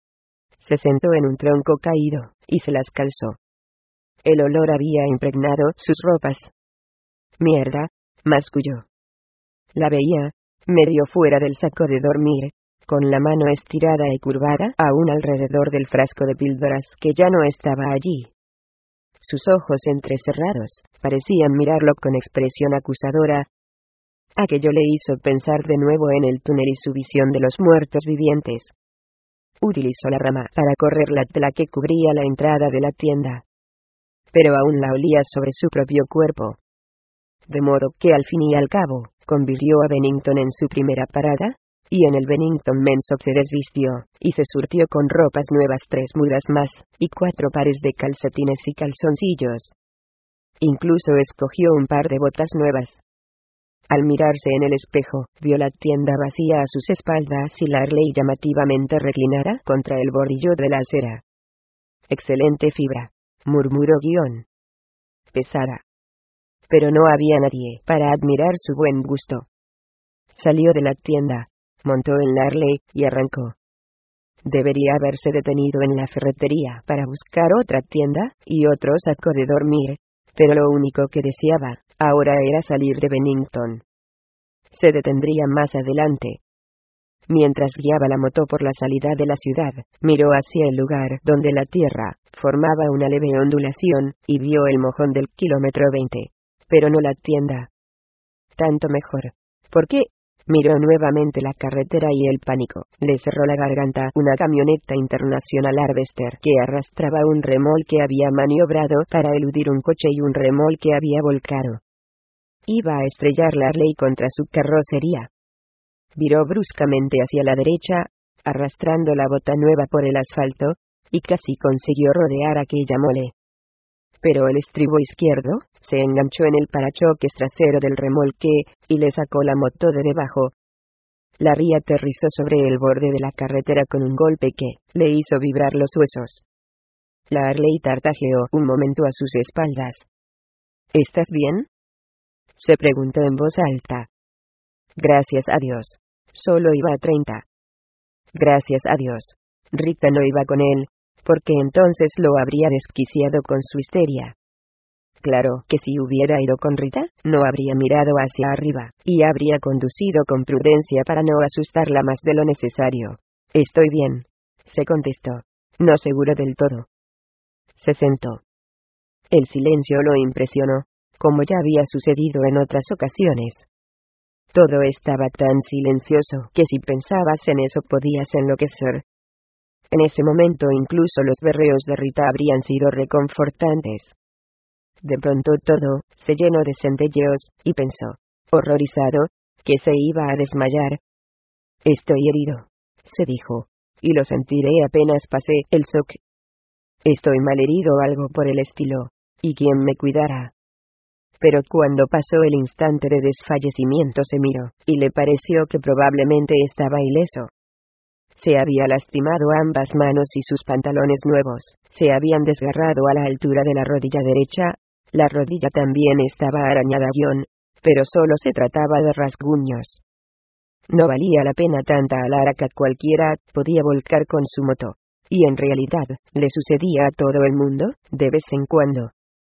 Se sentó en un tronco caído, y se las calzó. El olor había impregnado sus ropas. Mierda, masculló. La veía, medio fuera del saco de dormir, con la mano estirada y curvada aún alrededor del frasco de píldoras que ya no estaba allí. Sus ojos entrecerrados parecían mirarlo con expresión acusadora. Aquello le hizo pensar de nuevo en el túnel y su visión de los muertos vivientes. Utilizó la rama para correr la tela que cubría la entrada de la tienda, pero aún la olía sobre su propio cuerpo. De modo que al fin y al cabo, convirtió a Bennington en su primera parada, y en el Bennington Men's se desvistió, y se surtió con ropas nuevas tres mudas más, y cuatro pares de calcetines y calzoncillos. Incluso escogió un par de botas nuevas. Al mirarse en el espejo, vio la tienda vacía a sus espaldas y la Harley llamativamente reclinada contra el bordillo de la acera. Excelente fibra, murmuró Guión. Pesada. Pero no había nadie para admirar su buen gusto. Salió de la tienda, montó en la Harley y arrancó. Debería haberse detenido en la ferretería para buscar otra tienda y otro saco de dormir, pero lo único que deseaba ahora era salir de Bennington. Se detendría más adelante. Mientras guiaba la moto por la salida de la ciudad, miró hacia el lugar donde la tierra formaba una leve ondulación, y vio el mojón del kilómetro veinte. Pero no la tienda. Tanto mejor. ¿Por qué? Miró nuevamente la carretera y el pánico le cerró la garganta una camioneta internacional Harvester que arrastraba un remolque que había maniobrado para eludir un coche y un remolque que había volcado. Iba a estrellar la Harley contra su carrocería. Viró bruscamente hacia la derecha, arrastrando la bota nueva por el asfalto, y casi consiguió rodear aquella mole. Pero el estribo izquierdo se enganchó en el parachoques trasero del remolque, y le sacó la moto de debajo. La ría aterrizó sobre el borde de la carretera con un golpe que le hizo vibrar los huesos. La Harley tartajeó un momento a sus espaldas. ¿Estás bien?, se preguntó en voz alta. Gracias a Dios. Solo iba a treinta. Gracias a Dios. Rita no iba con él, porque entonces lo habría desquiciado con su histeria. Claro que si hubiera ido con Rita, no habría mirado hacia arriba, y habría conducido con prudencia para no asustarla más de lo necesario. Estoy bien, se contestó, no seguro del todo. Se sentó. El silencio lo impresionó, como ya había sucedido en otras ocasiones. Todo estaba tan silencioso que si pensabas en eso podías enloquecer. En ese momento incluso los berreos de Rita habrían sido reconfortantes. De pronto todo se llenó de centelleos, y pensó, horrorizado, que se iba a desmayar. Estoy herido, se dijo, y lo sentiré apenas pasé el shock. Estoy malherido o algo por el estilo, ¿y quién me cuidará? Pero cuando pasó el instante de desfallecimiento se miró, y le pareció que probablemente estaba ileso. Se había lastimado ambas manos y sus pantalones nuevos se habían desgarrado a la altura de la rodilla derecha. La rodilla también estaba arañada, pero solo se trataba de rasguños. No valía la pena tanta alaraca, cualquiera podía volcar con su moto, y en realidad le sucedía a todo el mundo, de vez en cuando.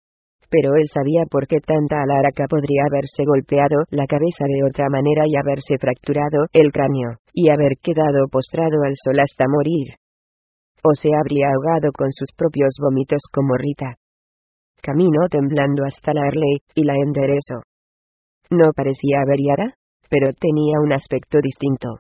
Pero él sabía por qué tanta alaraca podría haberse golpeado la cabeza de otra manera y haberse fracturado el cráneo, y haber quedado postrado al sol hasta morir. O se habría ahogado con sus propios vómitos como Rita. Caminó temblando hasta la Harley, y la enderezó. No parecía averiada, pero tenía un aspecto distinto.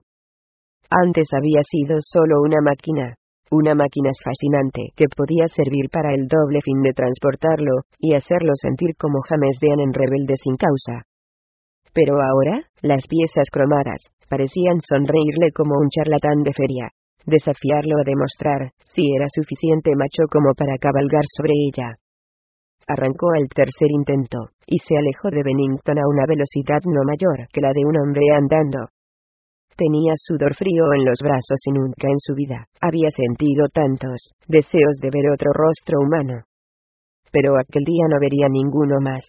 Antes había sido solo una máquina. Una máquina fascinante que podía servir para el doble fin de transportarlo, y hacerlo sentir como James Dean en Rebelde sin causa. Pero ahora, las piezas cromadas parecían sonreírle como un charlatán de feria, desafiarlo a demostrar si era suficiente macho como para cabalgar sobre ella. Arrancó al tercer intento, y se alejó de Bennington a una velocidad no mayor que la de un hombre andando. Tenía sudor frío en los brazos y nunca en su vida había sentido tantos deseos de ver otro rostro humano. Pero aquel día no vería ninguno más.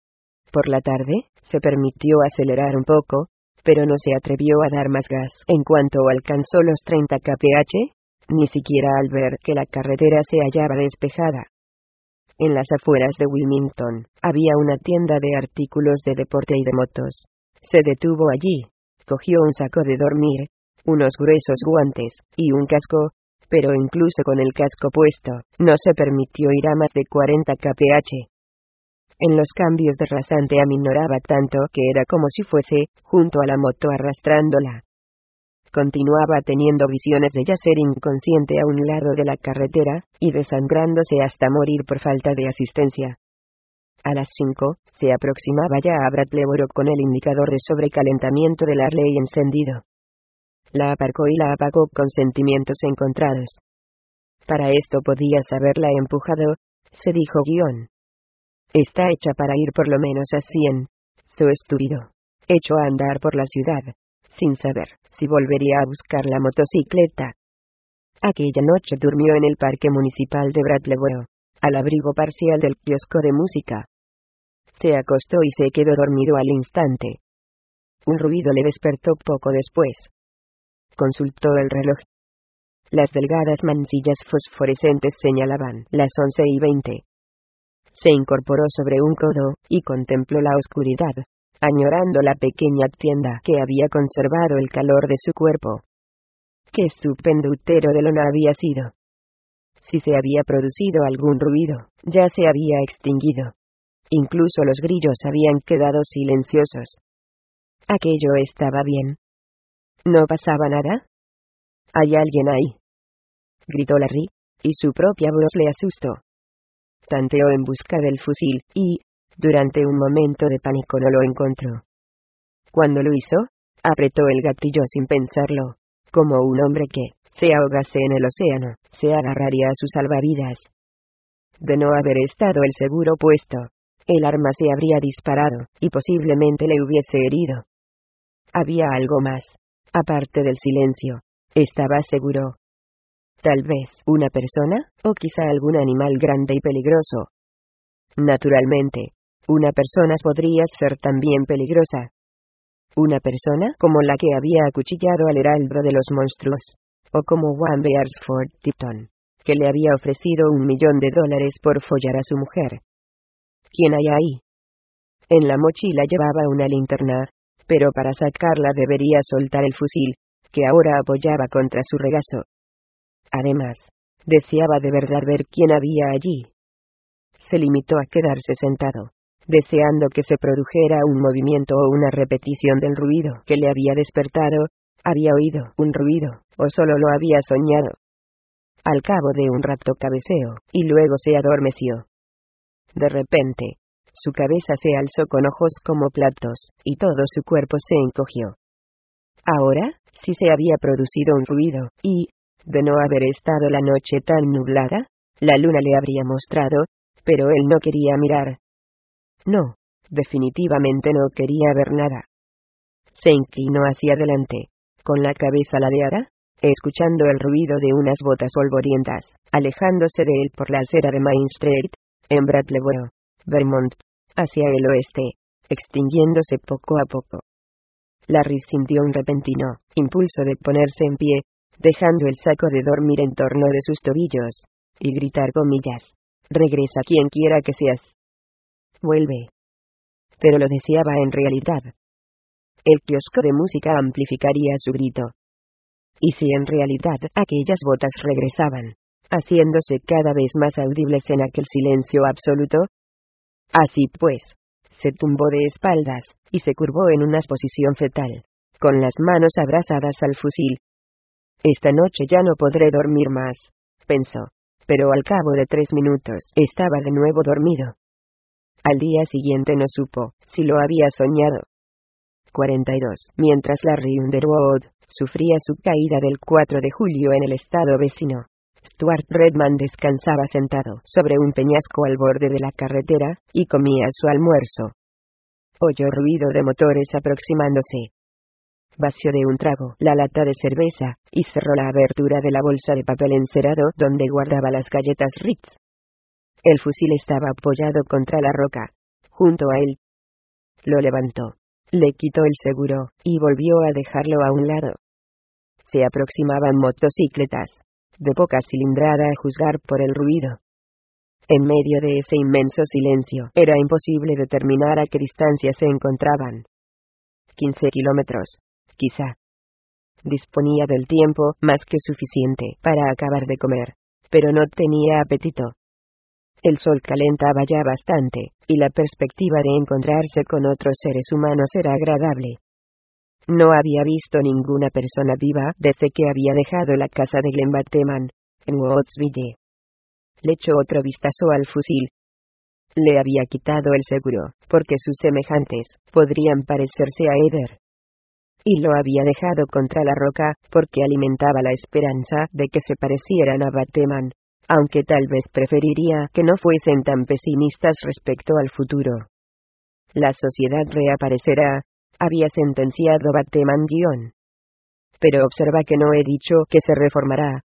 Por la tarde, se permitió acelerar un poco, pero no se atrevió a dar más gas en cuanto alcanzó los treinta kilómetros por hora, ni siquiera al ver que la carretera se hallaba despejada. En las afueras de Wilmington, había una tienda de artículos de deporte y de motos. Se detuvo allí. Cogió un saco de dormir, unos gruesos guantes, y un casco, pero incluso con el casco puesto, no se permitió ir a más de cuarenta kilómetros por hora. En los cambios de rasante aminoraba tanto que era como si fuese, junto a la moto arrastrándola. Continuaba teniendo visiones de yacer inconsciente a un lado de la carretera, y desangrándose hasta morir por falta de asistencia. A las cinco, se aproximaba ya a Brattleboro con el indicador de sobrecalentamiento del Harley encendido. La aparcó y la apagó con sentimientos encontrados. Para esto podías haberla empujado, se dijo guión. Está hecha para ir por lo menos a cien, so estúpido. Hecho a andar por la ciudad, sin saber si volvería a buscar la motocicleta. Aquella noche durmió en el parque municipal de Brattleboro, al abrigo parcial del kiosco de música. Se acostó y se quedó dormido al instante. Un ruido le despertó poco después. Consultó el reloj. Las delgadas manecillas fosforescentes señalaban las once y veinte. Se incorporó sobre un codo, y contempló la oscuridad, añorando la pequeña tienda que había conservado el calor de su cuerpo. Qué estupendo útero de lona había sido. Si se había producido algún ruido, ya se había extinguido. Incluso los grillos habían quedado silenciosos. Aquello estaba bien. ¿No pasaba nada? ¿Hay alguien ahí?, gritó Larry, y su propia voz le asustó. Tanteó en busca del fusil, y, durante un momento de pánico no lo encontró. Cuando lo hizo, apretó el gatillo sin pensarlo, como un hombre que, se ahogase en el océano, se agarraría a sus salvavidas. De no haber estado el seguro puesto, el arma se habría disparado, y posiblemente le hubiese herido. Había algo más, aparte del silencio, estaba seguro. Tal vez una persona, o quizá algún animal grande y peligroso. Naturalmente, una persona podría ser también peligrosa. Una persona como la que había acuchillado al heraldo de los monstruos, o como Juan Bearsford Tipton, que le había ofrecido un millón de dólares por follar a su mujer. ¿Quién hay ahí? En la mochila llevaba una linterna, pero para sacarla debería soltar el fusil, que ahora apoyaba contra su regazo. Además, deseaba de verdad ver quién había allí. Se limitó a quedarse sentado, deseando que se produjera un movimiento o una repetición del ruido que le había despertado. ¿Había oído un ruido, o solo lo había soñado? Al cabo de un rato cabeceó, y luego se adormeció. De repente, su cabeza se alzó con ojos como platos, y todo su cuerpo se encogió. Ahora, sí se había producido un ruido, y, de no haber estado la noche tan nublada, la luna le habría mostrado, pero él no quería mirar. No, definitivamente no quería ver nada. Se inclinó hacia adelante, con la cabeza ladeada, escuchando el ruido de unas botas polvorientas, alejándose de él por la acera de Main Street, en Brattleboro, Vermont, hacia el oeste, extinguiéndose poco a poco. Larry sintió un repentino impulso de ponerse en pie, dejando el saco de dormir en torno de sus tobillos, y gritar comillas: «Regresa quien quiera que seas. Vuelve». Pero lo deseaba en realidad. El kiosco de música amplificaría su grito. Y si en realidad aquellas botas regresaban, haciéndose cada vez más audibles en aquel silencio absoluto. Así pues, se tumbó de espaldas, y se curvó en una posición fetal, con las manos abrazadas al fusil. Esta noche ya no podré dormir más, pensó, pero al cabo de tres minutos estaba de nuevo dormido. Al día siguiente no supo si lo había soñado. cuarenta y dos. Mientras Larry Underwood sufría su caída del cuatro de julio en el estado vecino, Stuart Redman descansaba sentado sobre un peñasco al borde de la carretera, y comía su almuerzo. Oyó ruido de motores aproximándose. Vació de un trago la lata de cerveza, y cerró la abertura de la bolsa de papel encerado donde guardaba las galletas Ritz. El fusil estaba apoyado contra la roca, junto a él. Lo levantó, le quitó el seguro, y volvió a dejarlo a un lado. Se aproximaban motocicletas, de poca cilindrada a juzgar por el ruido. En medio de ese inmenso silencio, era imposible determinar a qué distancia se encontraban. quince kilómetros, quizá. Disponía del tiempo más que suficiente para acabar de comer, pero no tenía apetito. El sol calentaba ya bastante, y la perspectiva de encontrarse con otros seres humanos era agradable. No había visto ninguna persona viva desde que había dejado la casa de Glenn Bateman, en Woodsville. Le echó otro vistazo al fusil. Le había quitado el seguro, porque sus semejantes podrían parecerse a Eder. Y lo había dejado contra la roca, porque alimentaba la esperanza de que se parecieran a Bateman, aunque tal vez preferiría que no fuesen tan pesimistas respecto al futuro. La sociedad reaparecerá, había sentenciado Bateman guión. Pero observa que no he dicho que se reformará.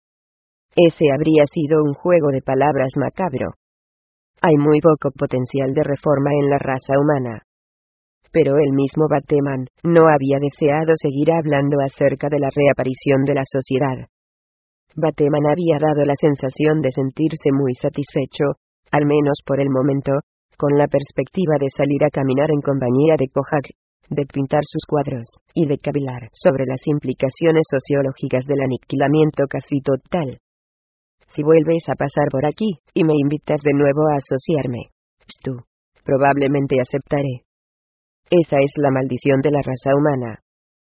Ese habría sido un juego de palabras macabro. Hay muy poco potencial de reforma en la raza humana. Pero el mismo Bateman no había deseado seguir hablando acerca de la reaparición de la sociedad. Bateman había dado la sensación de sentirse muy satisfecho, al menos por el momento, con la perspectiva de salir a caminar en compañía de Kojak, de pintar sus cuadros, y de cavilar sobre las implicaciones sociológicas del aniquilamiento casi total. Si vuelves a pasar por aquí, y me invitas de nuevo a asociarme, Stu, probablemente aceptaré. Esa es la maldición de la raza humana.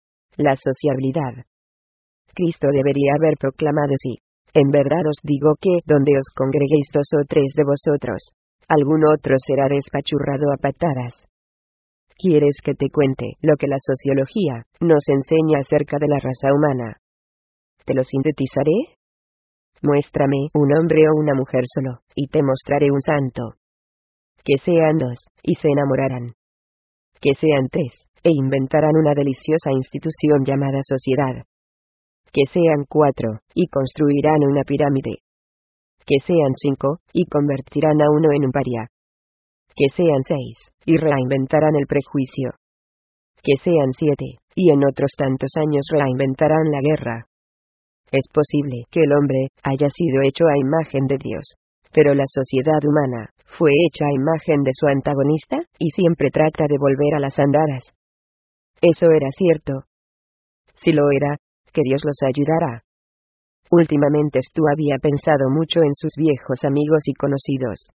La sociabilidad. Cristo debería haber proclamado sí. En verdad os digo que, donde os congreguéis dos o tres de vosotros, algún otro será despachurrado a patadas. ¿Quieres que te cuente lo que la sociología nos enseña acerca de la raza humana? ¿Te lo sintetizaré? Muéstrame un hombre o una mujer solo, y te mostraré un santo. Que sean dos, y se enamorarán. Que sean tres, e inventarán una deliciosa institución llamada sociedad. Que sean cuatro, y construirán una pirámide. Que sean cinco, y convertirán a uno en un paria. Que sean seis, y reinventarán el prejuicio. Que sean siete, y en otros tantos años reinventarán la guerra. Es posible que el hombre haya sido hecho a imagen de Dios, pero la sociedad humana fue hecha a imagen de su antagonista, y siempre trata de volver a las andadas. Eso era cierto. Si lo era, que Dios los ayudará. Últimamente Stu había pensado mucho en sus viejos amigos y conocidos.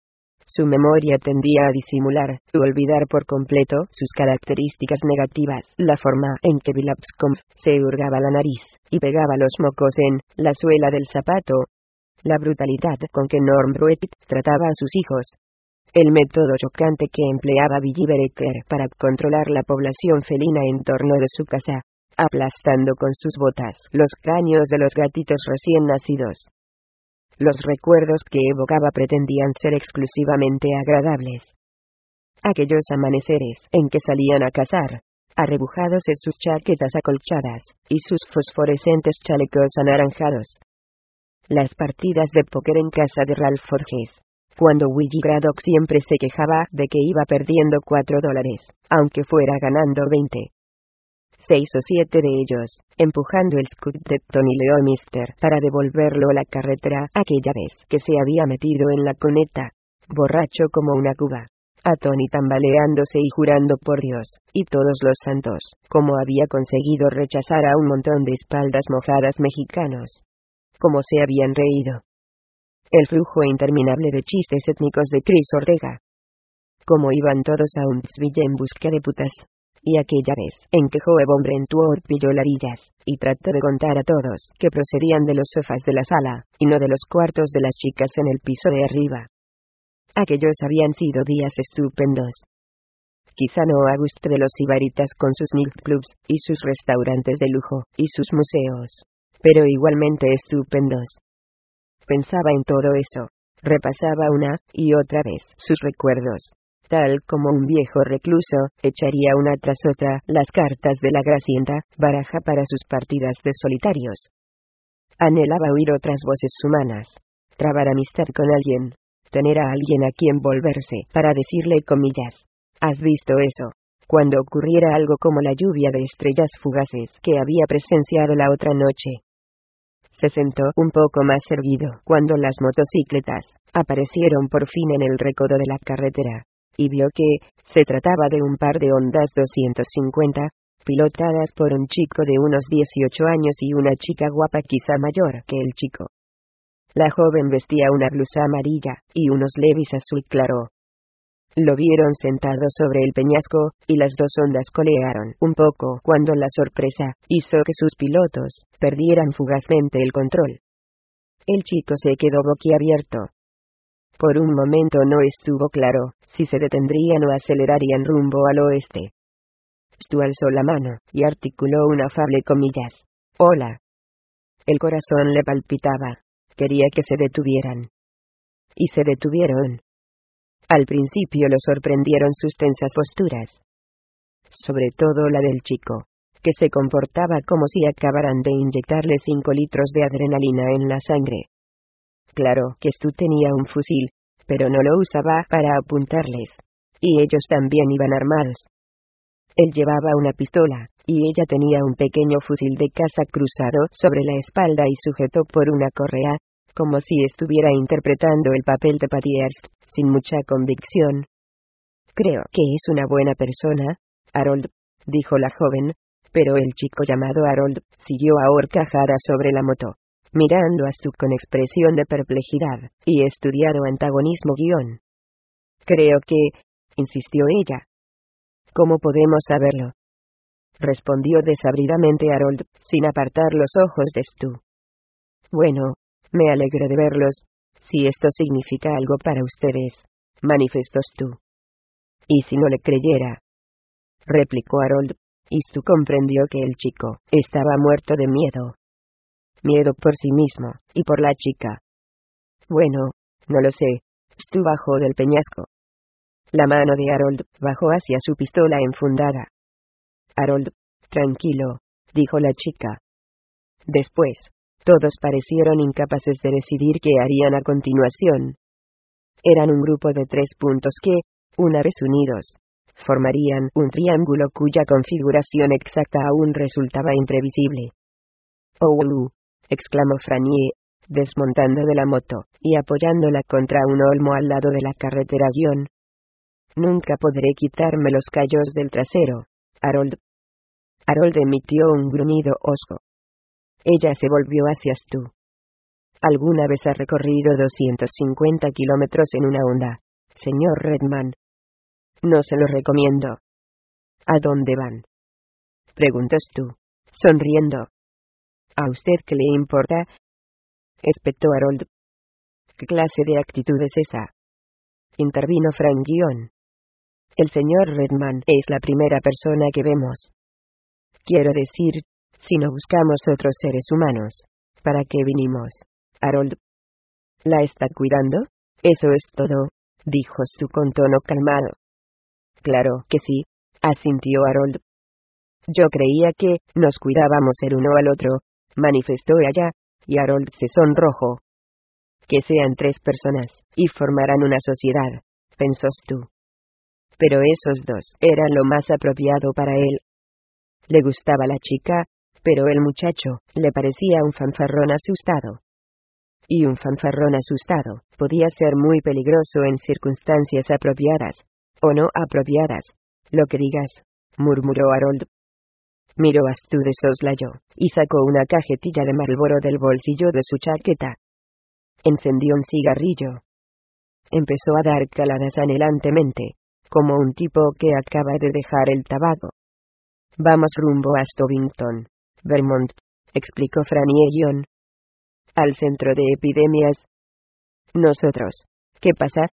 Su memoria tendía a disimular, u olvidar por completo, sus características negativas, la forma en que Bill Abscombe se hurgaba la nariz, y pegaba los mocos en la suela del zapato, la brutalidad con que Norm Bruett trataba a sus hijos, el método chocante que empleaba Billy Bereker para controlar la población felina en torno de su casa, aplastando con sus botas los caños de los gatitos recién nacidos. Los recuerdos que evocaba pretendían ser exclusivamente agradables. Aquellos amaneceres en que salían a cazar, arrebujados en sus chaquetas acolchadas, y sus fosforescentes chalecos anaranjados. Las partidas de póker en casa de Ralph Hodges, cuando Willie Craddock siempre se quejaba de que iba perdiendo cuatro dólares, aunque fuera ganando veinte. Seis o siete de ellos, empujando el Scoot de Tony Leomister para devolverlo a la carretera aquella vez que se había metido en la cuneta, borracho como una cuba, a Tony tambaleándose y jurando por Dios y todos los santos, cómo había conseguido rechazar a un montón de espaldas mojadas mexicanos. Cómo se habían reído. El flujo interminable de chistes étnicos de Chris Ortega. Cómo iban todos a Huntsville en busca de putas. Y aquella vez en que Joe Bombrentuor pilló larillas, y trató de contar a todos que procedían de los sofás de la sala, y no de los cuartos de las chicas en el piso de arriba. Aquellos habían sido días estupendos. Quizá no a gusto de los ibaritas con sus nightclubs, y sus restaurantes de lujo, y sus museos, pero igualmente estupendos. Pensaba en todo eso, repasaba una y otra vez sus recuerdos. Tal como un viejo recluso, echaría una tras otra las cartas de la gracienta baraja para sus partidas de solitarios. Anhelaba oír otras voces humanas, trabar amistad con alguien, tener a alguien a quien volverse para decirle comillas. ¿Has visto eso? Cuando ocurriera algo como la lluvia de estrellas fugaces que había presenciado la otra noche. Se sentó un poco más erguido cuando las motocicletas aparecieron por fin en el recodo de la carretera. Y vio que se trataba de un par de Hondas doscientos cincuenta, pilotadas por un chico de unos dieciocho años y una chica guapa quizá mayor que el chico. La joven vestía una blusa amarilla y unos levis azul claro. Lo vieron sentado sobre el peñasco, y las dos ondas colearon un poco cuando la sorpresa hizo que sus pilotos perdieran fugazmente el control. El chico se quedó boquiabierto. Por un momento no estuvo claro si se detendrían o acelerarían rumbo al oeste. Stu alzó la mano y articuló un afable comillas. Hola. El corazón le palpitaba. Quería que se detuvieran. Y se detuvieron. Al principio lo sorprendieron sus tensas posturas. Sobre todo la del chico, que se comportaba como si acabaran de inyectarle cinco litros de adrenalina en la sangre. Claro que Stu tenía un fusil, pero no lo usaba para apuntarles. Y ellos también iban armados. Él llevaba una pistola, y ella tenía un pequeño fusil de caza cruzado sobre la espalda y sujeto por una correa, como si estuviera interpretando el papel de Patty Hearst, sin mucha convicción. Creo que es una buena persona, Harold, dijo la joven, pero el chico llamado Harold siguió a horcajadas sobre la moto, mirando a Stu con expresión de perplejidad y estudiado antagonismo guión. Creo que, insistió ella. ¿Cómo podemos saberlo? Respondió desabridamente Harold, sin apartar los ojos de Stu. Bueno, me alegro de verlos, si esto significa algo para ustedes, manifestó Stu. ¿Y si no le creyera? Replicó Harold, y Stu comprendió que el chico estaba muerto de miedo. Miedo por sí mismo, y por la chica. Bueno, no lo sé. Stu bajó del peñasco. La mano de Harold bajó hacia su pistola enfundada. Harold, tranquilo, dijo la chica. Después, todos parecieron incapaces de decidir qué harían a continuación. Eran un grupo de tres puntos que, una vez unidos, formarían un triángulo cuya configuración exacta aún resultaba imprevisible. «Oh, uh», exclamó Franier, desmontando de la moto y apoyándola contra un olmo al lado de la carretera guión. «Nunca podré quitarme los callos del trasero, Harold». Harold emitió un gruñido hosco. Ella se volvió hacia Stu. ¿Alguna vez ha recorrido doscientos cincuenta kilómetros en una Honda, señor Redman? No se lo recomiendo. ¿A dónde van?, preguntó Stu, sonriendo. ¿A usted qué le importa?, espetó Harold. ¿Qué clase de actitud es esa?, intervino Frank Guion. El señor Redman es la primera persona que vemos. Quiero decir, si no buscamos otros seres humanos, ¿para qué vinimos, Harold? ¿La está cuidando? Eso es todo, dijo Stu con tono calmado. Claro que sí, asintió Harold. Yo creía que nos cuidábamos el uno al otro, manifestó ella, y Harold se sonrojó. Que sean tres personas, y formarán una sociedad, pensó Stu. Pero esos dos eran lo más apropiado para él. Le gustaba la chica, pero el muchacho le parecía un fanfarrón asustado. Y un fanfarrón asustado podía ser muy peligroso en circunstancias apropiadas, o no apropiadas, lo que digas, murmuró Harold. Miró a Stu de soslayo, y sacó una cajetilla de Marlboro del bolsillo de su chaqueta. Encendió un cigarrillo. Empezó a dar caladas anhelantemente, como un tipo que acaba de dejar el tabaco. Vamos rumbo a Stovington, Vermont, explicó Franier Guion. Al centro de epidemias. Nosotros. ¿Qué pasa?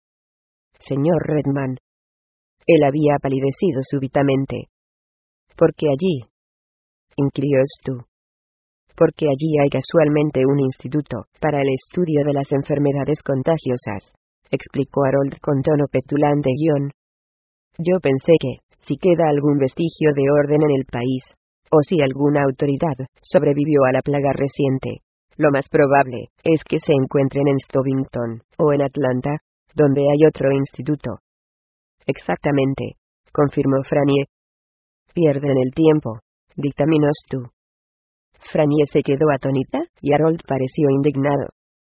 Señor Redman. Él había palidecido súbitamente. ¿Por qué allí?, inquirió Stu. Porque allí hay casualmente un instituto para el estudio de las enfermedades contagiosas, explicó Harold con tono petulante guión. Yo pensé que, si queda algún vestigio de orden en el país, o si alguna autoridad sobrevivió a la plaga reciente, lo más probable es que se encuentren en Stovington, o en Atlanta, donde hay otro instituto. Exactamente, confirmó Franier. Pierden el tiempo, dictaminó Stu. Franier se quedó atónita, y Harold pareció indignado.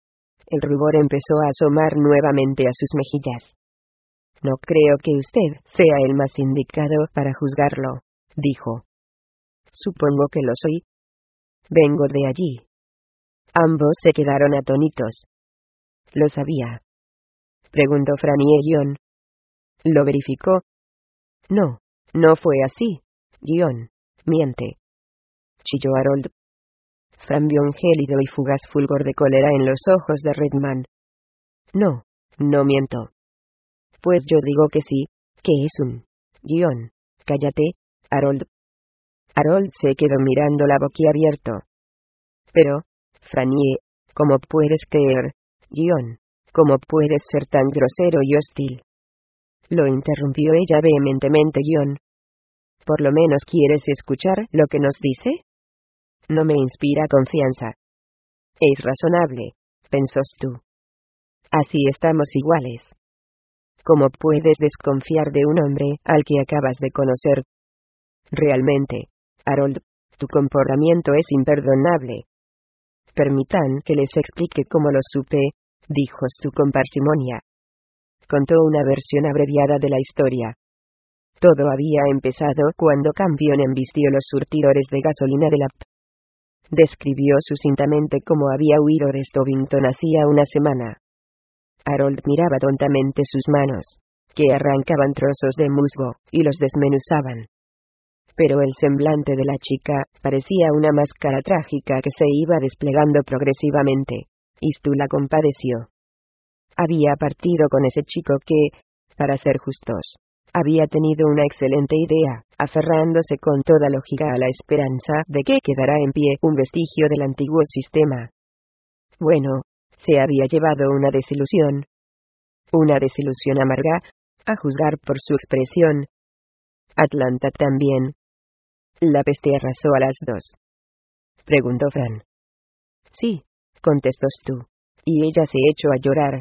El rubor empezó a asomar nuevamente a sus mejillas. No creo que usted sea el más indicado para juzgarlo, dijo. Supongo que lo soy. Vengo de allí. Ambos se quedaron atónitos. ¿Lo sabía?, preguntó Franny Guion. ¿Lo verificó? No, no fue así. Guion, miente, chilló Harold. Fran vio un gélido y fugaz fulgor de cólera en los ojos de Redman. No, no miento. Pues yo digo que sí, que es un guión. Cállate, Harold. Harold se quedó mirándola boquiabierto. Pero, Franny, ¿cómo puedes creer, guión? ¿Cómo puedes ser tan grosero y hostil? Lo interrumpió ella vehementemente, guión. ¿Por lo menos quieres escuchar lo que nos dice? No me inspira confianza. Es razonable, pensó Stu. Así estamos iguales. ¿Cómo puedes desconfiar de un hombre al que acabas de conocer? Realmente, Harold, tu comportamiento es imperdonable. Permitan que les explique cómo lo supe, dijo Stu con parsimonia. Contó una versión abreviada de la historia. Todo había empezado cuando Campion embistió los surtidores de gasolina de la P. Describió sucintamente cómo había huido de Stovington hacía una semana. Harold miraba tontamente sus manos, que arrancaban trozos de musgo, y los desmenuzaban. Pero el semblante de la chica parecía una máscara trágica que se iba desplegando progresivamente, y Stu la compadeció. Había partido con ese chico que, para ser justos, había tenido una excelente idea, aferrándose con toda lógica a la esperanza de que quedara en pie un vestigio del antiguo sistema. Bueno, se había llevado una desilusión. Una desilusión amarga, a juzgar por su expresión. Atlanta también. ¿La peste arrasó a las dos?, preguntó Fran. Sí, contestó Stu, y ella se echó a llorar.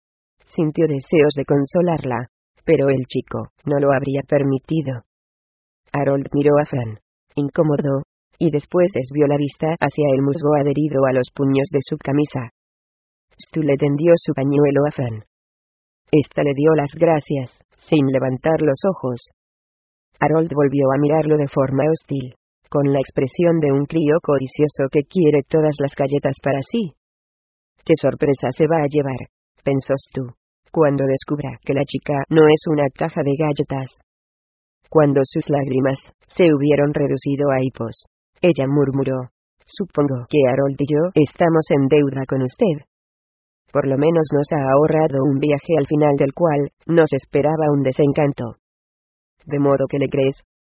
Sintió deseos de consolarla, pero el chico no lo habría permitido. Harold miró a Fran, incómodo, y después desvió la vista hacia el musgo adherido a los puños de su camisa. Stu le tendió su pañuelo a Fran. Esta le dio las gracias, sin levantar los ojos. Harold volvió a mirarlo de forma hostil, con la expresión de un crío codicioso que quiere todas las galletas para sí. ¿Qué sorpresa se va a llevar?, pensó Stu, cuando descubra que la chica no es una caja de galletas. Cuando sus lágrimas se hubieron reducido a hipos, ella murmuró: supongo que Harold y yo estamos en deuda con usted. Por lo menos nos ha ahorrado un viaje al final del cual nos esperaba un desencanto. ¿De modo que le crees?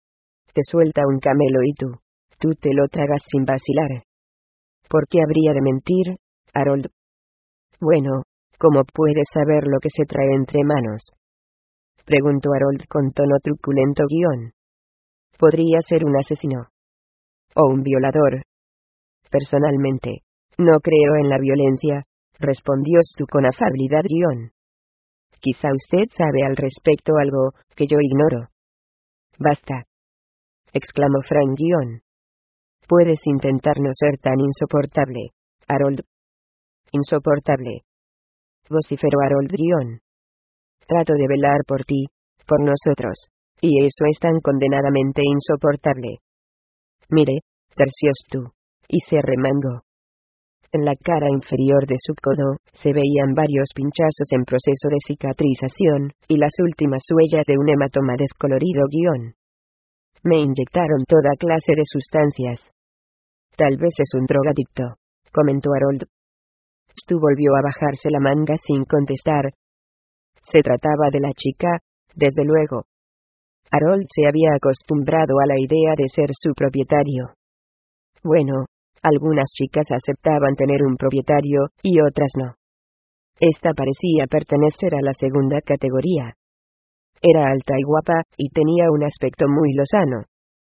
Te suelta un camelo y tú, tú te lo tragas sin vacilar. ¿Por qué habría de mentir, Harold? Bueno, ¿cómo puedes saber lo que se trae entre manos?, preguntó Harold con tono truculento guión. Podría ser un asesino. O un violador. Personalmente, no creo en la violencia, respondió Stu con afabilidad guión. Quizá usted sabe al respecto algo que yo ignoro. Basta, exclamó Frank guión. Puedes intentar no ser tan insoportable, Harold. Insoportable, vociferó Harold guión. Trato de velar por ti, por nosotros, y eso es tan condenadamente insoportable. Mire, terció Stu, y se remangó. En la cara inferior de su codo, se veían varios pinchazos en proceso de cicatrización, y las últimas huellas de un hematoma descolorido guión. Me inyectaron toda clase de sustancias. Tal vez es un drogadicto, comentó Harold. Stu volvió a bajarse la manga sin contestar. Se trataba de la chica, desde luego. Harold se había acostumbrado a la idea de ser su propietario. Bueno, algunas chicas aceptaban tener un propietario, y otras no. Esta parecía pertenecer a la segunda categoría. Era alta y guapa, y tenía un aspecto muy lozano.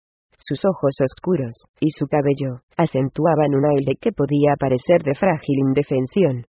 Sus ojos oscuros, y su cabello, acentuaban un aire que podía parecer de frágil indefensión.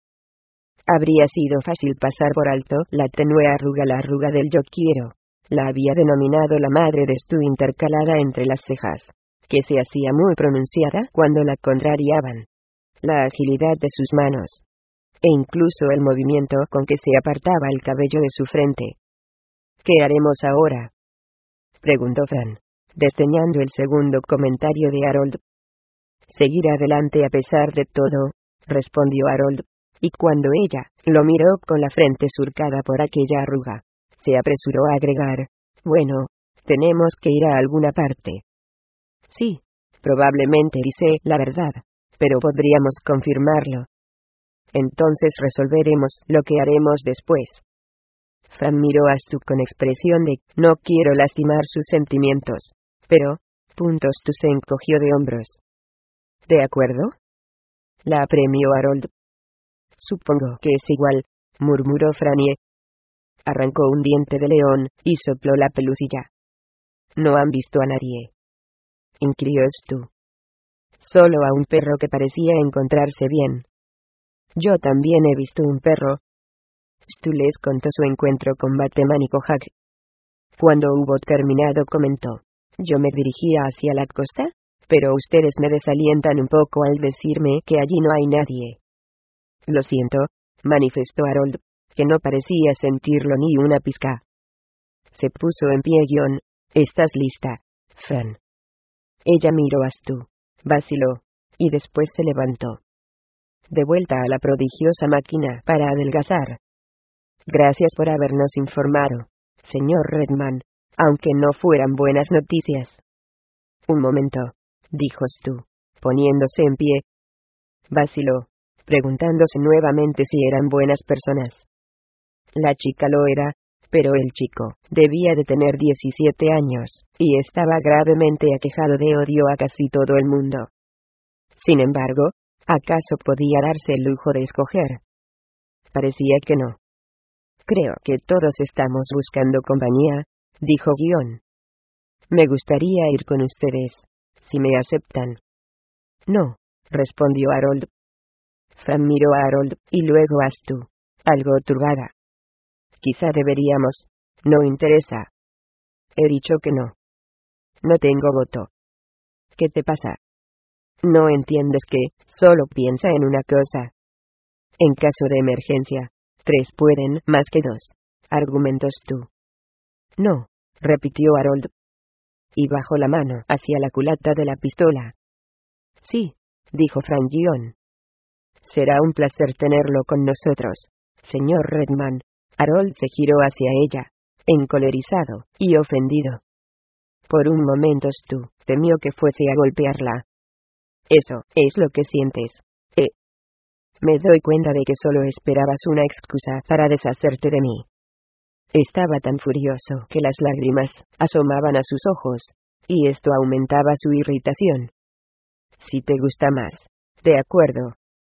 Habría sido fácil pasar por alto la tenue arruga la arruga del yo quiero. La había denominado la madre de Stu intercalada entre las cejas, que se hacía muy pronunciada cuando la contrariaban. La agilidad de sus manos. E incluso el movimiento con que se apartaba el cabello de su frente. ¿Qué haremos ahora?, preguntó Fran, desdeñando el segundo comentario de Harold. Seguir adelante a pesar de todo, respondió Harold, y cuando ella lo miró con la frente surcada por aquella arruga, se apresuró a agregar, bueno, tenemos que ir a alguna parte. Sí, probablemente dice la verdad, pero podríamos confirmarlo. Entonces resolveremos lo que haremos después. Fran miró a Stu con expresión de, no quiero lastimar sus sentimientos, pero, puntos Stu se encogió de hombros. ¿De acuerdo? La apremió Harold. Supongo que es igual, murmuró Frannie. Arrancó un diente de león, y sopló la pelusilla. ¿No han visto a nadie?, inquirió Stu. Solo a un perro que parecía encontrarse bien. Yo también he visto un perro. Stu les contó su encuentro con Bateman y Kojak. Cuando hubo terminado comentó, yo me dirigía hacia la costa, pero ustedes me desalientan un poco al decirme que allí no hay nadie. Lo siento, manifestó Harold, que no parecía sentirlo ni una pizca. Se puso en pie guión, ¿estás lista, Fran? Ella miró a Stu, vaciló, y después se levantó. De vuelta a la prodigiosa máquina para adelgazar. Gracias por habernos informado, señor Redman, aunque no fueran buenas noticias. Un momento, dijo Stu, poniéndose en pie. Vaciló, preguntándose nuevamente si eran buenas personas. La chica lo era, pero el chico debía de tener diecisiete años, y estaba gravemente aquejado de odio a casi todo el mundo. Sin embargo, ¿acaso podía darse el lujo de escoger? Parecía que no. Creo que todos estamos buscando compañía, dijo Guión. Me gustaría ir con ustedes, si me aceptan. No, respondió Harold. Fran miró a Harold, y luego a Stu, algo turbada. Quizá deberíamos. No interesa. He dicho que no. No tengo voto. ¿Qué te pasa? No entiendes que, solo piensa en una cosa. En caso de emergencia, tres pueden más que dos, argumentó Stu. No, repitió Harold. Y bajó la mano hacia la culata de la pistola. Sí, dijo Frank Gion. Será un placer tenerlo con nosotros, señor Redman. Harold se giró hacia ella, encolerizado y ofendido. Por un momento Stu temió que fuese a golpearla. Eso es lo que sientes, ¿eh? Me doy cuenta de que solo esperabas una excusa para deshacerte de mí. Estaba tan furioso que las lágrimas asomaban a sus ojos, y esto aumentaba su irritación. Si te gusta más, de acuerdo.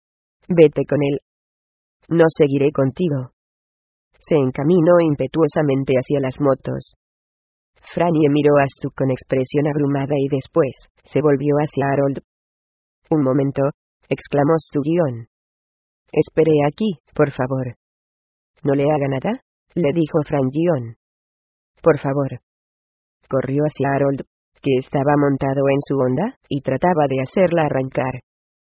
Vete con él. No seguiré contigo. Se encaminó impetuosamente hacia las motos. Frannie miró a Stu con expresión abrumada y después se volvió hacia Harold. Un momento, exclamó Stu guión. Espere aquí, por favor. ¿No le haga nada?, le dijo Frank guión. Por favor. Corrió hacia Harold, que estaba montado en su Honda, y trataba de hacerla arrancar.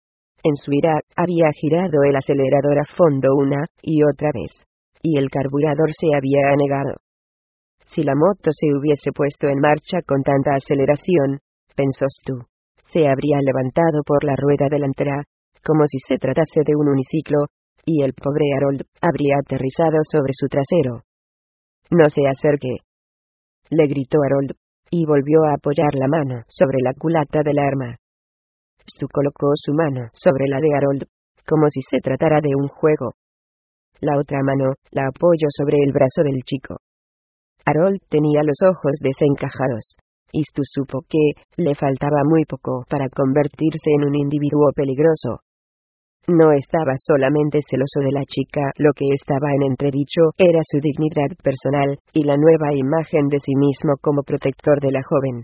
En su ira, había girado el acelerador a fondo una y otra vez, y el carburador se había anegado. Si la moto se hubiese puesto en marcha con tanta aceleración, pensó Stu, se habría levantado por la rueda delantera, como si se tratase de un uniciclo, y el pobre Harold habría aterrizado sobre su trasero. No se acerque, le gritó Harold, y volvió a apoyar la mano sobre la culata del arma. Stu colocó su mano sobre la de Harold, como si se tratara de un juego. La otra mano la apoyó sobre el brazo del chico. Harold tenía los ojos desencajados, y Stu supo que le faltaba muy poco para convertirse en un individuo peligroso. No estaba solamente celoso de la chica, lo que estaba en entredicho era su dignidad personal, y la nueva imagen de sí mismo como protector de la joven.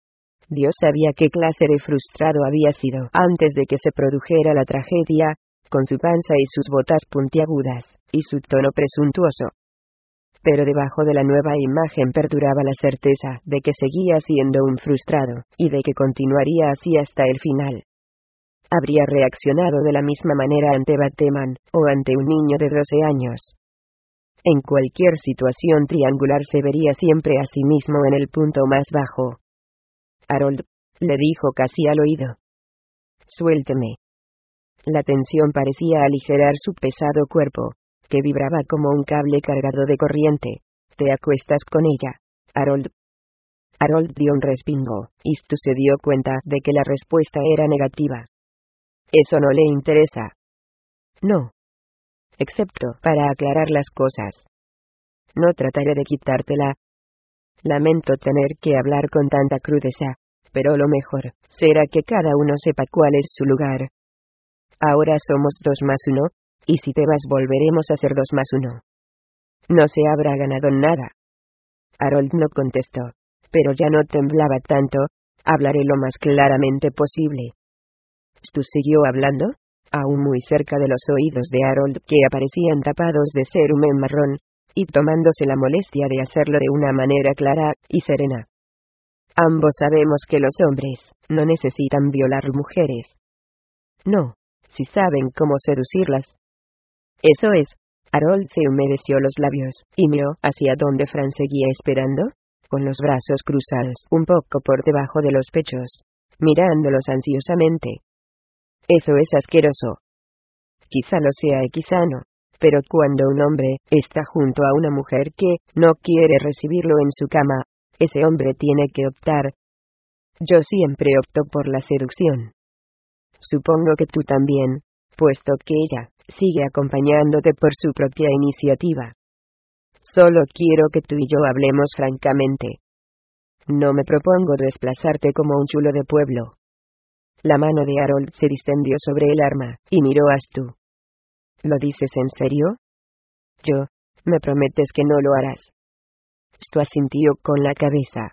Dios sabía qué clase de frustrado había sido antes de que se produjera la tragedia, con su panza y sus botas puntiagudas, y su tono presuntuoso. Pero debajo de la nueva imagen perduraba la certeza de que seguía siendo un frustrado, y de que continuaría así hasta el final. Habría reaccionado de la misma manera ante Bateman, o ante un niño de doce años. En cualquier situación triangular se vería siempre a sí mismo en el punto más bajo. Harold, le dijo casi al oído. Suélteme. La tensión parecía aligerar su pesado cuerpo, que vibraba como un cable cargado de corriente. ¿Te acuestas con ella, Harold? Harold dio un respingo, y Stu se dio cuenta de que la respuesta era negativa. Eso no le interesa. No. Excepto para aclarar las cosas. No trataré de quitártela. Lamento tener que hablar con tanta crudeza, pero lo mejor será que cada uno sepa cuál es su lugar. Ahora somos dos más uno, y si te vas volveremos a ser dos más uno. No se habrá ganado nada. Harold no contestó, pero ya no temblaba tanto. Hablaré lo más claramente posible. Stu siguió hablando, aún muy cerca de los oídos de Harold, que aparecían tapados de cerumen marrón, y tomándose la molestia de hacerlo de una manera clara y serena. Ambos sabemos que los hombres no necesitan violar mujeres. No, si saben cómo seducirlas. Eso es. Harold se humedeció los labios, y miró hacia donde Fran seguía esperando, con los brazos cruzados un poco por debajo de los pechos, mirándolos ansiosamente. Eso es asqueroso. Quizá lo sea y quizá no, pero cuando un hombre está junto a una mujer que no quiere recibirlo en su cama, ese hombre tiene que optar. Yo siempre opto por la seducción. Supongo que tú también, puesto que ella sigue acompañándote por su propia iniciativa. Solo quiero que tú y yo hablemos francamente. No me propongo desplazarte como un chulo de pueblo. La mano de Harold se distendió sobre el arma, y miró a Stu. ¿Lo dices en serio? Yo, ¿me prometes que no lo harás? Stu asintió con la cabeza.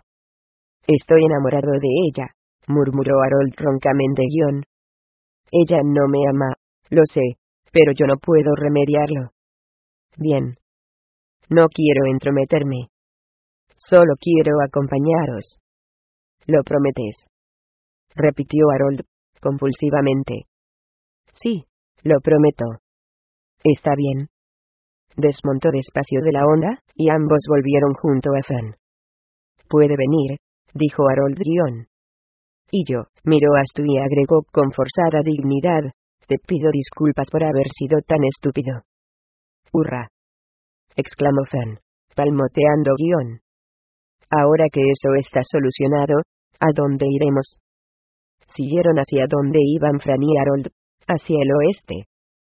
Estoy enamorado de ella, murmuró Harold roncamente. Guión. Ella no me ama, lo sé, pero yo no puedo remediarlo. Bien. No quiero entrometerme. Solo quiero acompañaros. ¿Lo prometes? Repitió Harold, compulsivamente. Sí, lo prometo. Está bien. Desmontó despacio de la onda, y ambos volvieron junto a Fran. Puede venir, dijo Harold guión. Y yo, miró a Stu y agregó con forzada dignidad, te pido disculpas por haber sido tan estúpido. ¡Hurra! Exclamó Fran, palmoteando guión. Ahora que eso está solucionado, ¿a dónde iremos? Siguieron hacia donde iban Fran y Harold, hacia el oeste.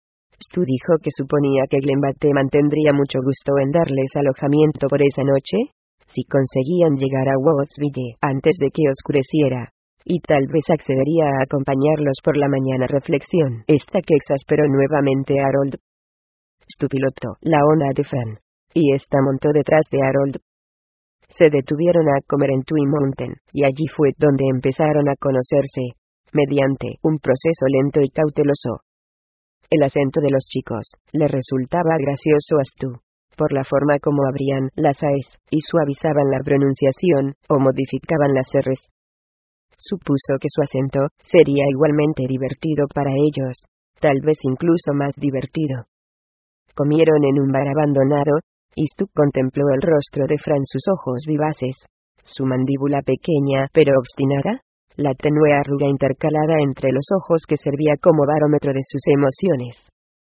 Stu dijo que suponía que Glenbate mantendría mucho gusto en darles alojamiento por esa noche, si conseguían llegar a Woodsville antes de que oscureciera, y tal vez accedería a acompañarlos por la mañana. Reflexión esta que exasperó nuevamente a Harold. Stu pilotó la onda de Fran, y esta montó detrás de Harold. Se detuvieron a comer en Twin Mountain, y allí fue donde empezaron a conocerse, mediante un proceso lento y cauteloso. El acento de los chicos le resultaba gracioso a Stu, por la forma como abrían las aes, y suavizaban la pronunciación, o modificaban las erres. Supuso que su acento sería igualmente divertido para ellos, tal vez incluso más divertido. Comieron en un bar abandonado, y Stu contempló el rostro de Fran, sus ojos vivaces, su mandíbula pequeña pero obstinada, la tenue arruga intercalada entre los ojos que servía como barómetro de sus emociones.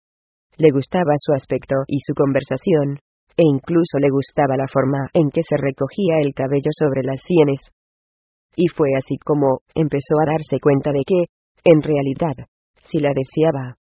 Le gustaba su aspecto y su conversación, e incluso le gustaba la forma en que se recogía el cabello sobre las sienes. Y fue así como empezó a darse cuenta de que, en realidad, si la deseaba,